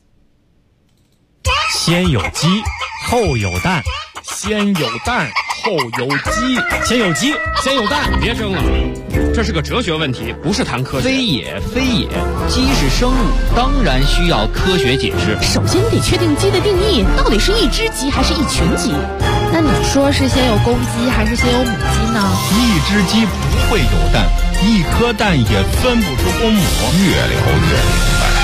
先有鸡，后有蛋。 先有蛋，后有鸡。 先有鸡，先有蛋。 别争了，这是个哲学问题，不是谈科学。 非也，非也，鸡是生物，当然需要科学解释。 首先得确定鸡的定义，到底是一只鸡还是一群鸡？ 那你说是先有公鸡还是先有母鸡呢？ 一只鸡不会有蛋，一颗蛋也分不出公母。 越聊越明白。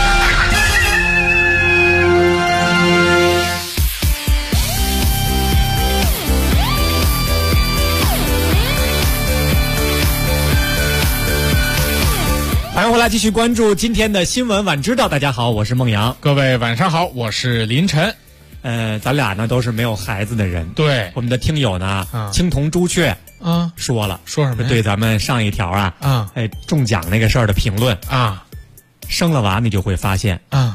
欢迎回来，继续关注今天的新闻晚知道。大家好，我是孟阳。 各位晚上好，我是林晨。 咱俩呢都是没有孩子的人。 对， 我们的听友呢，青铜朱雀说了， 说什么呀？ 对咱们上一条中奖那个事儿的评论生了娃你就会发现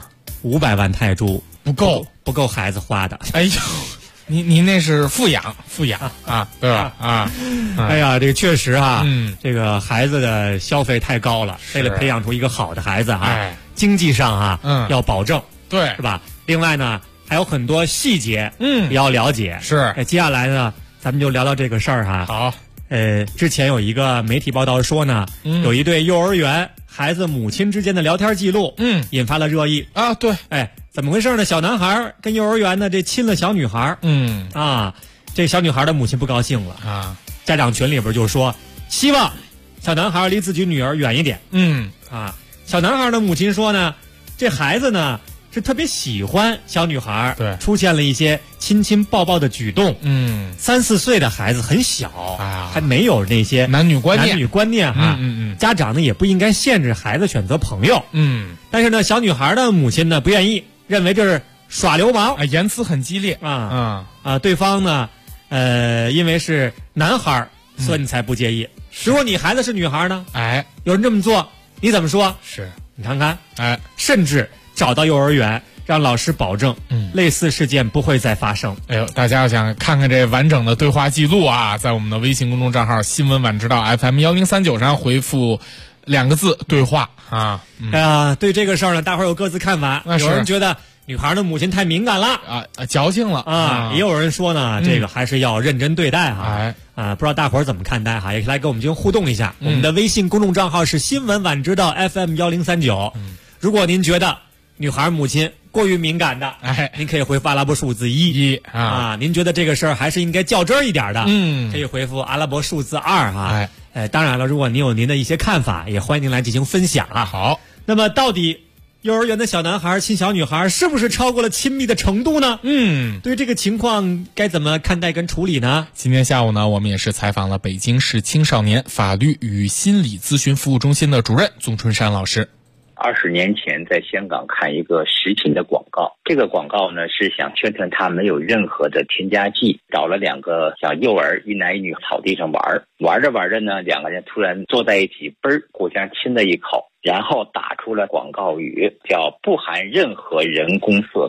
500万泰铢不够孩子花的。 哎呦，你那是富养对吧？ 哎呀，这个确实这个孩子的消费太高了，为了培养出一个好的孩子经济上要保证， 对， 是吧？另外呢，还有很多细节也要了解。 是， 接下来呢，咱们就聊聊这个事儿好， 之前有一个媒体报道说呢，有一对幼儿园孩子母亲之间的聊天记录，引发了热议啊。对， 怎么回事呢？小男孩跟幼儿园呢这亲了小女孩，这小女孩的母亲不高兴了家长群里边就说希望小男孩离自己女儿远一点。小男孩的母亲说呢，这孩子呢是特别喜欢小女孩， 对， 出现了一些亲亲抱抱的举动。3、4岁的孩子很小还没有那些男女观念家长呢也不应该限制孩子选择朋友。但是呢，小女孩的母亲呢不愿意，认为这是耍流氓， 言辞很激烈对方呢因为是男孩，所以你才不介意。如果你孩子是女孩呢？有人这么做，你怎么说？ 是， 你看看，甚至找到幼儿园，让老师保证，类似事件不会再发生。 哎呦，大家要想看看这完整的对话记录在我们的微信公众账号新闻晚知道 FM1039上回复2个字对话对这个事儿呢，大伙儿有各自看法。有人觉得女孩的母亲太敏感了矫情了也有人说呢，这个还是要认真对待不知道大伙儿怎么看待也可以来跟我们进行互动一下。我们的微信公众账号是新闻晚知道 FM1039。如果您觉得女孩母亲过于敏感的，您可以回复阿拉伯数字1您觉得这个事儿还是应该较真儿一点的，可以回复阿拉伯数字2当然了，如果您有您的一些看法，也欢迎您来进行分享好， 那么到底幼儿园的小男孩亲小女孩是不是超过了亲密的程度呢？对于这个情况该怎么看待跟处理呢？ 今天下午呢，我们也是采访了北京市青少年法律与心理咨询服务中心的主任宗春山老师。 20年前在香港看一个食品的广告，这个广告呢是想宣传它没有任何的添加剂，找了2个小幼儿，一男一女，草地上玩着玩着呢，2个人突然坐在一起，互相亲了一口，然后打出了广告语，叫不含任何人工色素。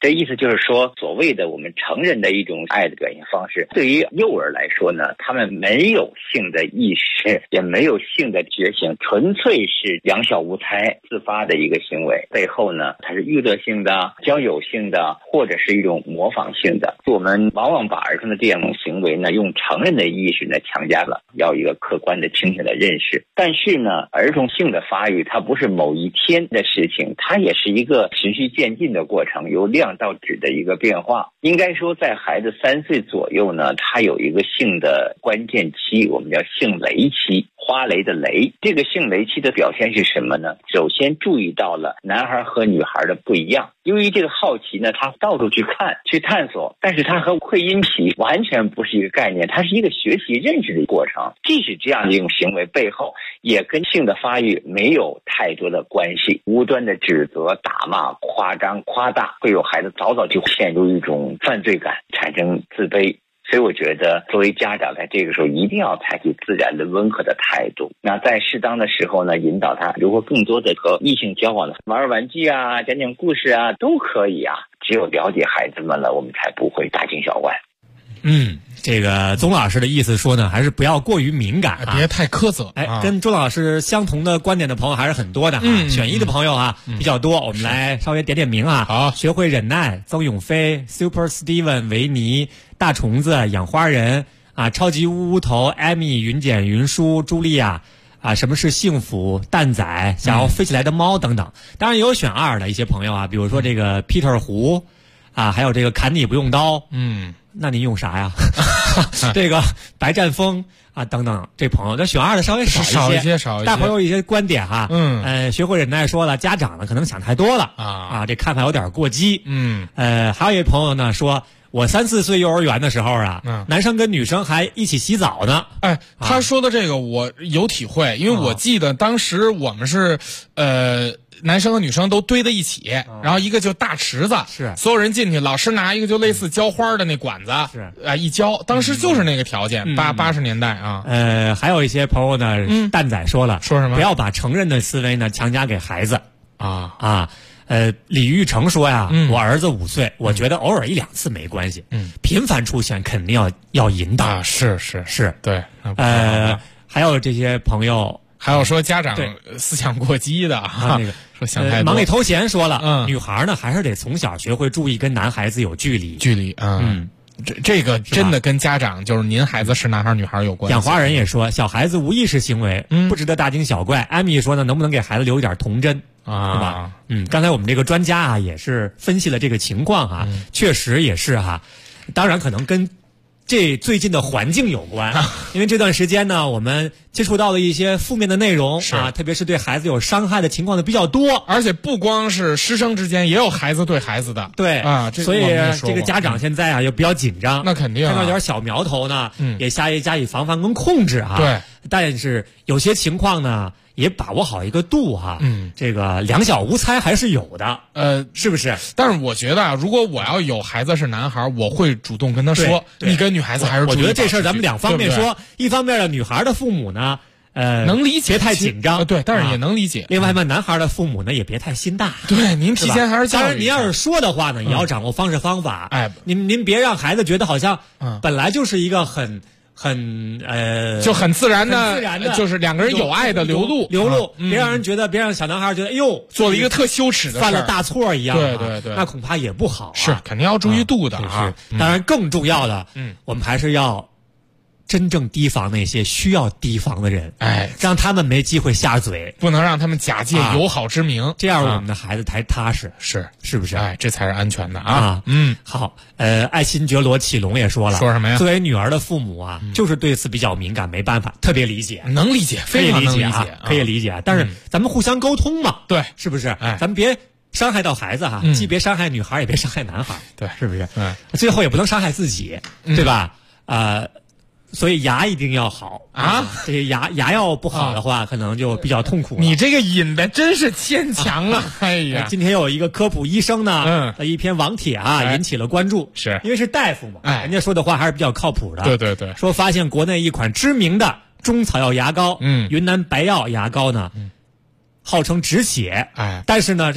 这意思就是说，所谓的我们成人的一种爱的表现方式，对于幼儿来说呢，他们没有性的意识，也没有性的觉醒，纯粹是两小无猜自发的一个行为，背后呢，它是娱乐性的、交友性的，或者是一种模仿性的。我们往往把儿童的这种行为呢，用成人的意识呢强加了，要一个客观的、清醒的认识。但是呢，儿童性的发育它不是某一天的事情，它也是一个循序渐进的过程，由量到质的一个变化。应该说，在孩子3岁左右呢，他有一个性的关键期，我们叫性雷期。花蕾的蕾，这个性雷期的表现是什么呢？首先注意到了男孩和女孩的不一样，由于这个好奇呢，他到处去看去探索，但是他和会阴皮完全不是一个概念，它是一个学习认识的过程。即使这样的一种行为背后也跟性的发育没有太多的关系，无端的指责、打骂、夸张、夸大，会有孩子早早就陷入一种犯罪感，产生自卑。所以我觉得作为家长在这个时候一定要采取自然的温和的态度，那在适当的时候呢，引导他如何更多的和异性交往的，玩玩具啊，讲讲故事啊，都可以啊。只有了解孩子们了，我们才不会大惊小怪。 这个宗老师的意思说呢，还是不要过于敏感啊， 别太苛责。 跟钟老师相同的观点的朋友还是很多的哈，选一的朋友啊比较多，我们来稍微点点名啊。 好， 学会忍耐，曾永飞 ，Super Steven 维尼，大虫子，养花人啊，超级乌乌头，艾米，云简，云舒，茱莉亚。啊，什么是幸福？蛋仔，想要飞起来的猫等等。当然也有选2的一些朋友啊，比如说这个 Peter 胡啊，还有这个砍你不用刀。那你用啥呀？这个白战风啊等等，这朋友这选2的稍微少一些。大朋友一些观点哈。学会忍耐说了，家长呢可能想太多了啊，这看法有点过激。还有一位朋友呢说，我3、4岁幼儿园的时候啊，男生跟女生还一起洗澡呢。 他说的这个我有体会，因为我记得当时我们是男生和女生都堆在一起，然后一个就大池子， 是所有人进去，老师拿一个就类似浇花的那管子，是一浇，当时就是那个条件，80年代啊。 还有一些朋友呢，蛋仔说了， 说什么？ 不要把成人的思维呢强加给孩子啊。李玉成说呀，我儿子5岁，我觉得偶尔1、2次没关系，频繁出现肯定要引导啊，是，对。 还有这些朋友。 还有说家长思想过激的啊， 那个说想太多。 忙里偷闲说了，女孩呢还是得从小学会注意跟男孩子有距离。 这个真的跟家长就是您孩子是男孩女孩有关系。 养花人也说，小孩子无意识行为，不值得大惊小怪。艾米说呢，能不能给孩子留一点童真啊？对吧？刚才我们这个专家啊也是分析了这个情况啊，确实也是哈。当然可能跟这最近的环境有关，因为这段时间呢，我们接触到的一些负面的内容啊，特别是对孩子有伤害的情况的比较多， 而且不光是师生之间，也有孩子对孩子的。 对啊，所以这个家长现在啊也比较紧张。 那肯定看到点小苗头呢，也加以防范跟控制啊。 对， 但是有些情况呢，也把握好一个度哈。这个两小无猜还是有的，是不是？ 但是我觉得啊，如果我要有孩子是男孩，我会主动跟他说，你跟女孩子还是注意。 我觉得这事儿咱们两方面说，一方面的女孩的父母呢， 能理解， 别太紧张， 对，但是也能理解。 另外嘛，男孩的父母呢也别太心大， 对，您提前还是教育。 当然，您要是说的话呢，也要掌握方式方法。您别让孩子觉得好像本来就是一个就很自然的，就是两个人有爱的流露， 别让小男孩觉得，哎呦， 做了一个特羞耻的事， 犯了大错一样。 对， 那恐怕也不好。 是，肯定要注意度的啊。 当然，更重要的，我们还是要真正提防那些需要提防的人，让他们没机会下嘴， 不能让他们假借友好之名， 这样我们的孩子才踏实，是不是？ 这才是安全的啊。 好，爱新觉罗启龙也说了， 说什么呀？ 作为女儿的父母啊，就是对此比较敏感，没办法，特别理解， 能理解，非常能理解， 可以理解。但是咱们互相沟通嘛， 对， 是不是？咱们别伤害到孩子哈，既别伤害女孩，也别伤害男孩， 对， 是不是？最后也不能伤害自己，对吧？所以牙一定要好啊！这个牙要不好的话，可能就比较痛苦了。 你这个引的真是牵强了，哎呀！ 今天有一个科普医生呢，一篇网帖啊，引起了关注， 是因为是大夫嘛，人家说的话还是比较靠谱的。 对， 说发现国内一款知名的中草药牙膏，云南白药牙膏呢，号称止血，但是呢，这个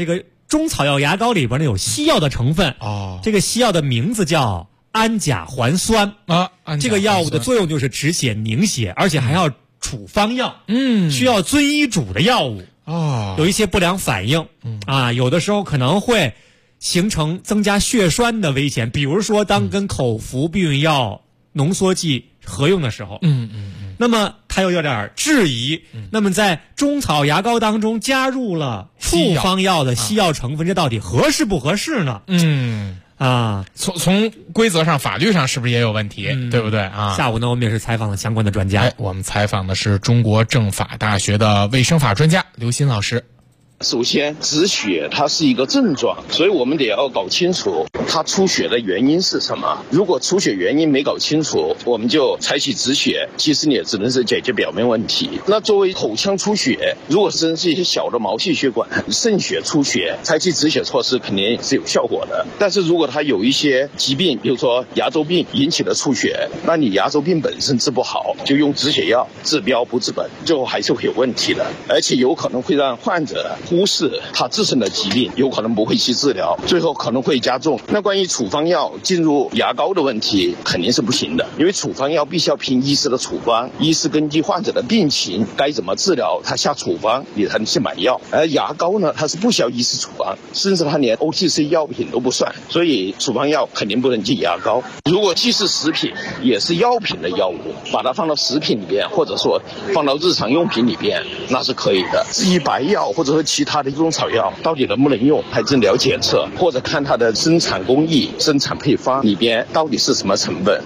中草药牙膏里边呢有西药的成分这个西药的名字叫氨甲环酸这个药物的作用就是止血凝血，而且还要处方药，需要遵医嘱的药物有一些不良反应有的时候可能会形成增加血栓的危险，比如说当跟口服避孕药浓缩剂合用的时候，那么它又有点质疑，那么在中草牙膏当中加入了处方药的西药成分，这到底合适不合适呢？ 从规则上、法律上是不是也有问题？对不对啊？ 下午呢，我们也是采访了相关的专家。 我们采访的是中国政法大学的卫生法专家刘鑫老师。 首先，止血它是一个症状，所以我们得要搞清楚它出血的原因是什么。如果出血原因没搞清楚，我们就采取止血，其实也只能是解决表面问题。那作为口腔出血，如果真是一些小的毛细血管、渗血出血，采取止血措施肯定是有效果的。但是如果它有一些疾病，比如说牙周病引起的出血，那你牙周病本身治不好，就用止血药治标不治本，最后还是会有问题的，而且有可能会让患者忽视他自身的疾病，有可能不会去治疗，最后可能会加重。那关于处方药进入牙膏的问题肯定是不行的，因为处方药必须要凭医师的处方，医师根据患者的病情该怎么治疗，他下处方你才能去买药。而牙膏呢，它是不需要医师处方，甚至它连 OTC 药品都不算，所以处方药肯定不能进牙膏。如果既是食品也是药品的药物，把它放到食品里边，或者说放到日常用品里边，那是可以的。至于白药或者说其他的中草药到底能不能用，还真的要检测，或者看它的生产工艺、生产配方里边到底是什么成分。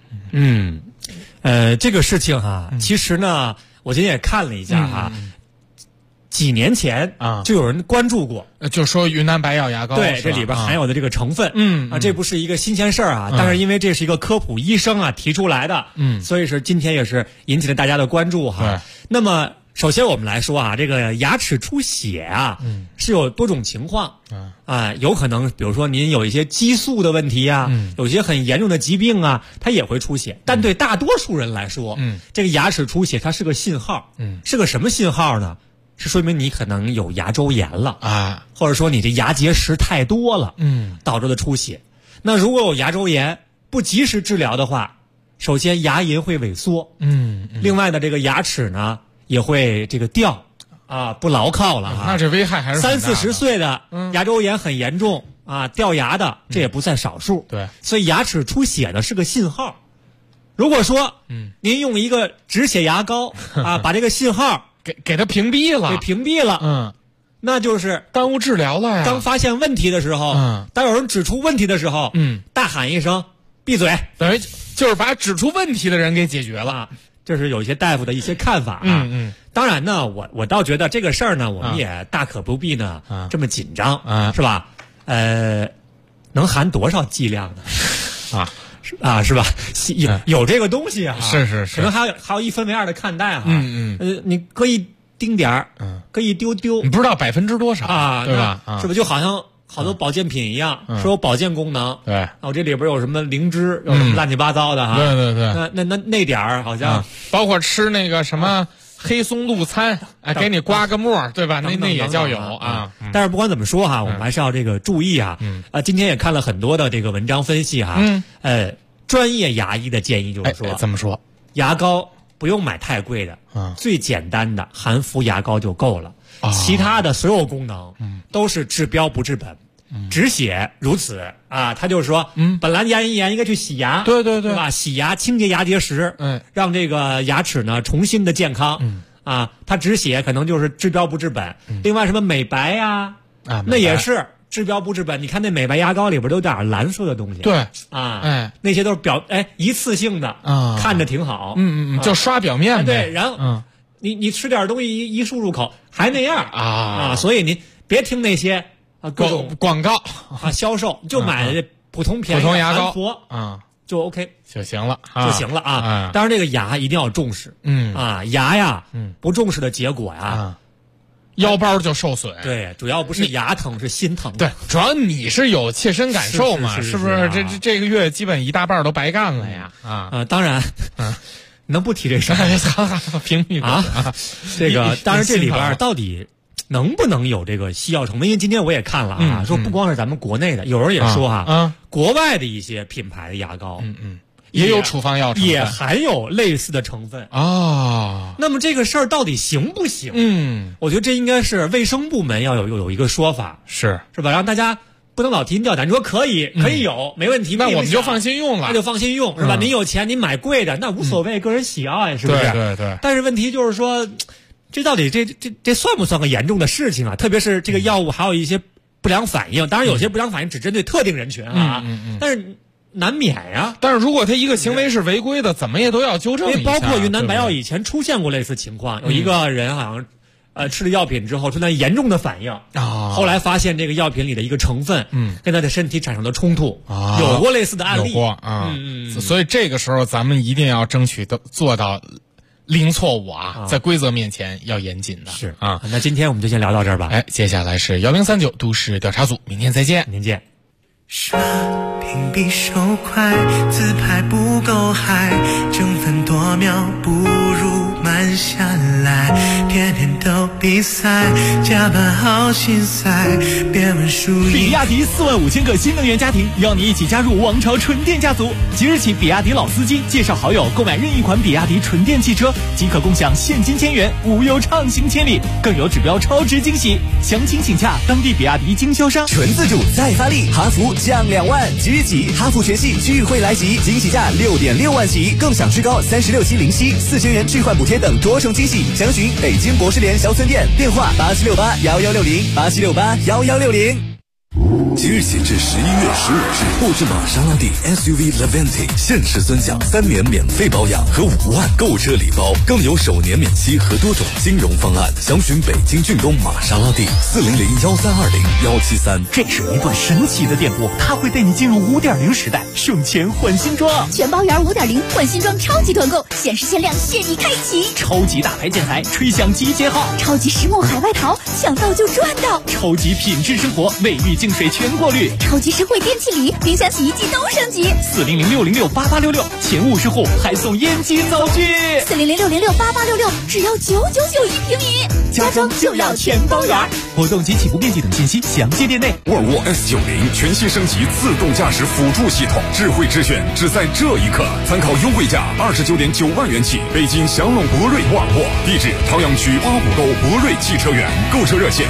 这个事情其实呢，我今天也看了一下几年前就有人关注过， 就说云南白药牙膏对这里边含有的这个成分，这不是一个新鲜事儿但是因为这是一个科普医生提出来的，所以是今天也是引起了大家的关注那么首先我们来说这个牙齿出血是有多种情况有可能比如说您有一些激素的问题有一些很严重的疾病它也会出血，但对大多数人来说这个牙齿出血它是个信号是个什么信号呢？是说明你可能有牙周炎了或者说你这牙结石太多了导致的出血。那如果有牙周炎不及时治疗的话，首先牙龈会萎缩另外的这个牙齿呢也会这个掉不牢靠了那这危害还是很大的。 30-40岁的牙周炎很严重掉牙的这也不在少数对， 所以牙齿出血呢是个信号。如果说您用一个止血牙膏把这个信号给它屏蔽了， 给屏蔽了那就是耽误治疗了呀。 当发现问题的时候当有人指出问题的时候大喊一声闭嘴， 等于就是把指出问题的人给解决了这是有一些大夫的一些看法当然呢我倒觉得这个事儿呢我们也大可不必呢这么紧张是吧能含多少剂量呢是吧有这个东西是可能还要1分为2的看待你可以丁点儿可以丢丢， 你不知道%多少对吧是不是就好像好多保健品一样说有保健功能对我这里边有什么灵芝有什么乱七八糟的对那点儿好像包括吃那个什么黑松露餐给你刮个沫对吧那也叫有但是不管怎么说我们还是要这个注意今天也看了很多的这个文章分析专业牙医的建议就是说怎么说牙膏不用买太贵的最简单的含氟牙膏就够了其他的所有功能都是治标不治本止血如此他就是说本来牙龈炎应该去洗牙对吧，洗牙清洁牙结石让这个牙齿呢重新的健康它止血可能就是治标不治本另外什么美白那也是治标不治本。你看那美白牙膏里边都有点蓝色的东西对那些都是一次性的看着挺好就刷表面对然后你吃点东西一漱入口还那样所以您别听那些各种广告销售，就买普通便宜普通牙膏就 OK 就行了当然这个牙一定要重视牙不重视的结果腰包就受损对主要不是牙疼是心疼对主要你是有切身感受嘛是不是这个月基本一大半都白干了呀当然能不提这事儿屏蔽这个当然这里边到底能不能有这个西药成分？因为今天我也看了啊，说不光是咱们国内的，有人也说国外的一些品牌的牙膏， 也有处方药成分， 也含有类似的成分啊。 那么这个事儿到底行不行？我觉得这应该是卫生部门要有一个说法， 是吧？让大家不能老提心吊胆，说可以有，没问题， 那我们就放心用了， 那就放心用，是吧？您有钱您买贵的那无所谓，个人喜爱，是不是？ 对。 但是问题就是说，这到底这算不算个严重的事情啊？特别是这个药物还有一些不良反应，当然有些不良反应只针对特定人群啊，但是难免呀。 但是如果他一个行为是违规的，怎么也都要纠正一下。 因为包括云南白药以前出现过类似情况，有一个人好像吃了药品之后出现严重的反应啊，后来发现这个药品里的一个成分跟他的身体产生了冲突啊，有过类似的案例， 有过啊。所以这个时候咱们一定要争取做到零错误啊，在规则面前要严谨的。 是啊，那今天我们就先聊到这儿吧。 接下来是1039都市调查组，明天再见。 明天见。 刷屏比手快，自拍不够嗨，争分夺秒不如慢下来，天天都比赛，加班好心塞，别问输赢。 比亚迪45000个新能源家庭，邀你一起加入王朝纯电家族。即日起，比亚迪老司机介绍好友购买任意款比亚迪纯电汽车，即可共享现金1000元，无忧畅行千里，更有指标超值惊喜。详情请洽当地比亚迪经销商。 纯自主再发力，哈弗降2万，即日起哈弗全系聚会来袭，惊喜价6.6万起，更享最高36期零息，4000元置换补贴等多重惊喜。详询北京博士联销村店，电话87681160，87681160。 即日起至11月15日，购置玛莎拉蒂 SUV Levante 限时尊享3年免费保养和5万购车礼包，更有首年免息和多种金融方案。详询北京骏东玛莎拉蒂4001320-173。 这是一段神奇的电波，它会带你进入5.0时代，省钱换新装。 全包圆5.0换新装超级团购，限时限量现已开启。 超级大牌建材，吹响集结号。 超级实木海外淘，抢到就赚到。 超级品质生活，卫浴净水全过滤。 超级实惠电器礼，冰箱洗衣机都升级。 400606866，前50户还送烟机灶具。 400606866，只要999一平米。 家装就要全包圆。活动及起步面积等信息详见店内。 沃尔沃 S90全新升级自动驾驶辅助系统，智慧之选只在这一刻。参考优惠价29.9万元起，北京祥龙博瑞沃尔沃，地址朝阳区八股沟博瑞汽车园，购车热线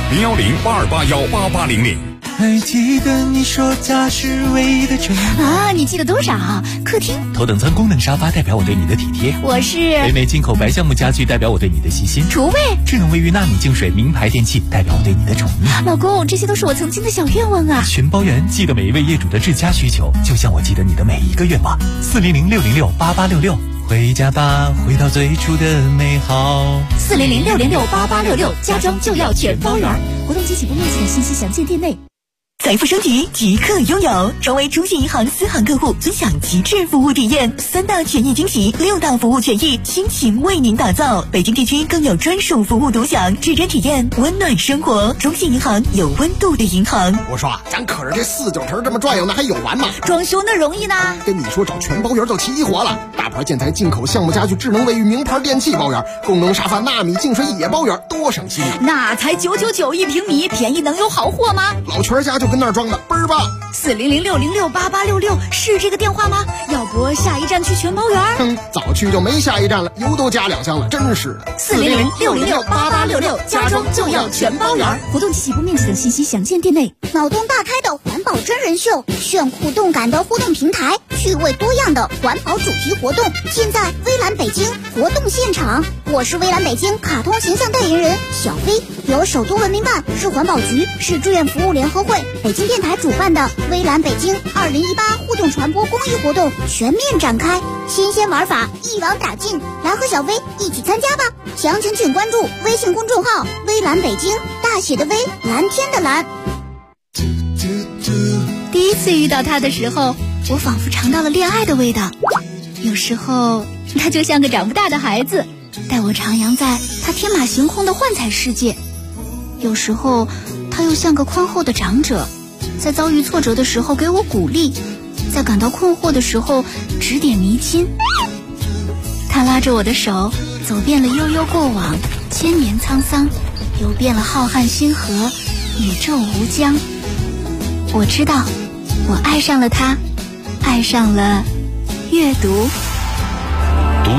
01082818800。 还记得你说家是唯一的城啊？你记得多少？客厅头等舱功能沙发代表我对你的体贴， 我是北美进口白橡木家具代表我对你的细心， 厨卫智能卫浴纳米净水名牌电器代表我对你的宠溺。 老公，这些都是我曾经的小愿望啊！ 全包圆，记得每一位业主的至佳需求，就像我记得你的每一个愿望。400606866，回家吧，回到最初的美好。 400606866，家装就要全包圆。活动及起步面积的信息详见店内。 财富升级即刻拥有，成为中信银行私行客户，尊享极致服务体验，3大权益惊喜，6大服务权益，倾情为您打造。北京地区更有专属服务独享，指针体验温暖生活。中信银行有温度的银行。 我说咱可是这4九城这么转悠，那还有完吗？ 装修那容易呢？ 跟你说找全包圆就齐活了，大牌建材、进口橡木家具、智能卫浴、名牌电器包圆，功能沙发、纳米净水也包圆，多省心。 那才999一平米，便宜能有好货吗？ 老全家就跟那儿装的倍儿棒。 400606866是这个电话吗？要不下一站去全包圆？ 早去就没下一站了，油都加2箱了，真是。 400606866，家装就要全包圆。活动及起步面积等信息详见店内。 脑洞大开的环保真人秀，炫酷动感的互动平台，趣味多样的环保主题活动，现在微蓝北京活动现场。我是微蓝北京卡通形象代言人小飞，由首都文明办、市环保局、市志愿服务联合会、北京电台主办的微蓝北京2018互动传播公益活动全面展开，新鲜玩法一网打尽，来和小飞一起参加吧！详情请关注微信公众号微蓝北京，大写的微，蓝天的蓝。 第一次遇到他的时候，我仿佛尝到了恋爱的味道。有时候他就像个长不大的孩子，带我徜徉在他天马行空的幻彩世界。有时候他又像个宽厚的长者，在遭遇挫折的时候给我鼓励，在感到困惑的时候指点迷津。他拉着我的手走遍了悠悠过往， 千年沧桑，游遍了浩瀚星河，宇宙无疆。我知道，我爱上了它，爱上了阅读。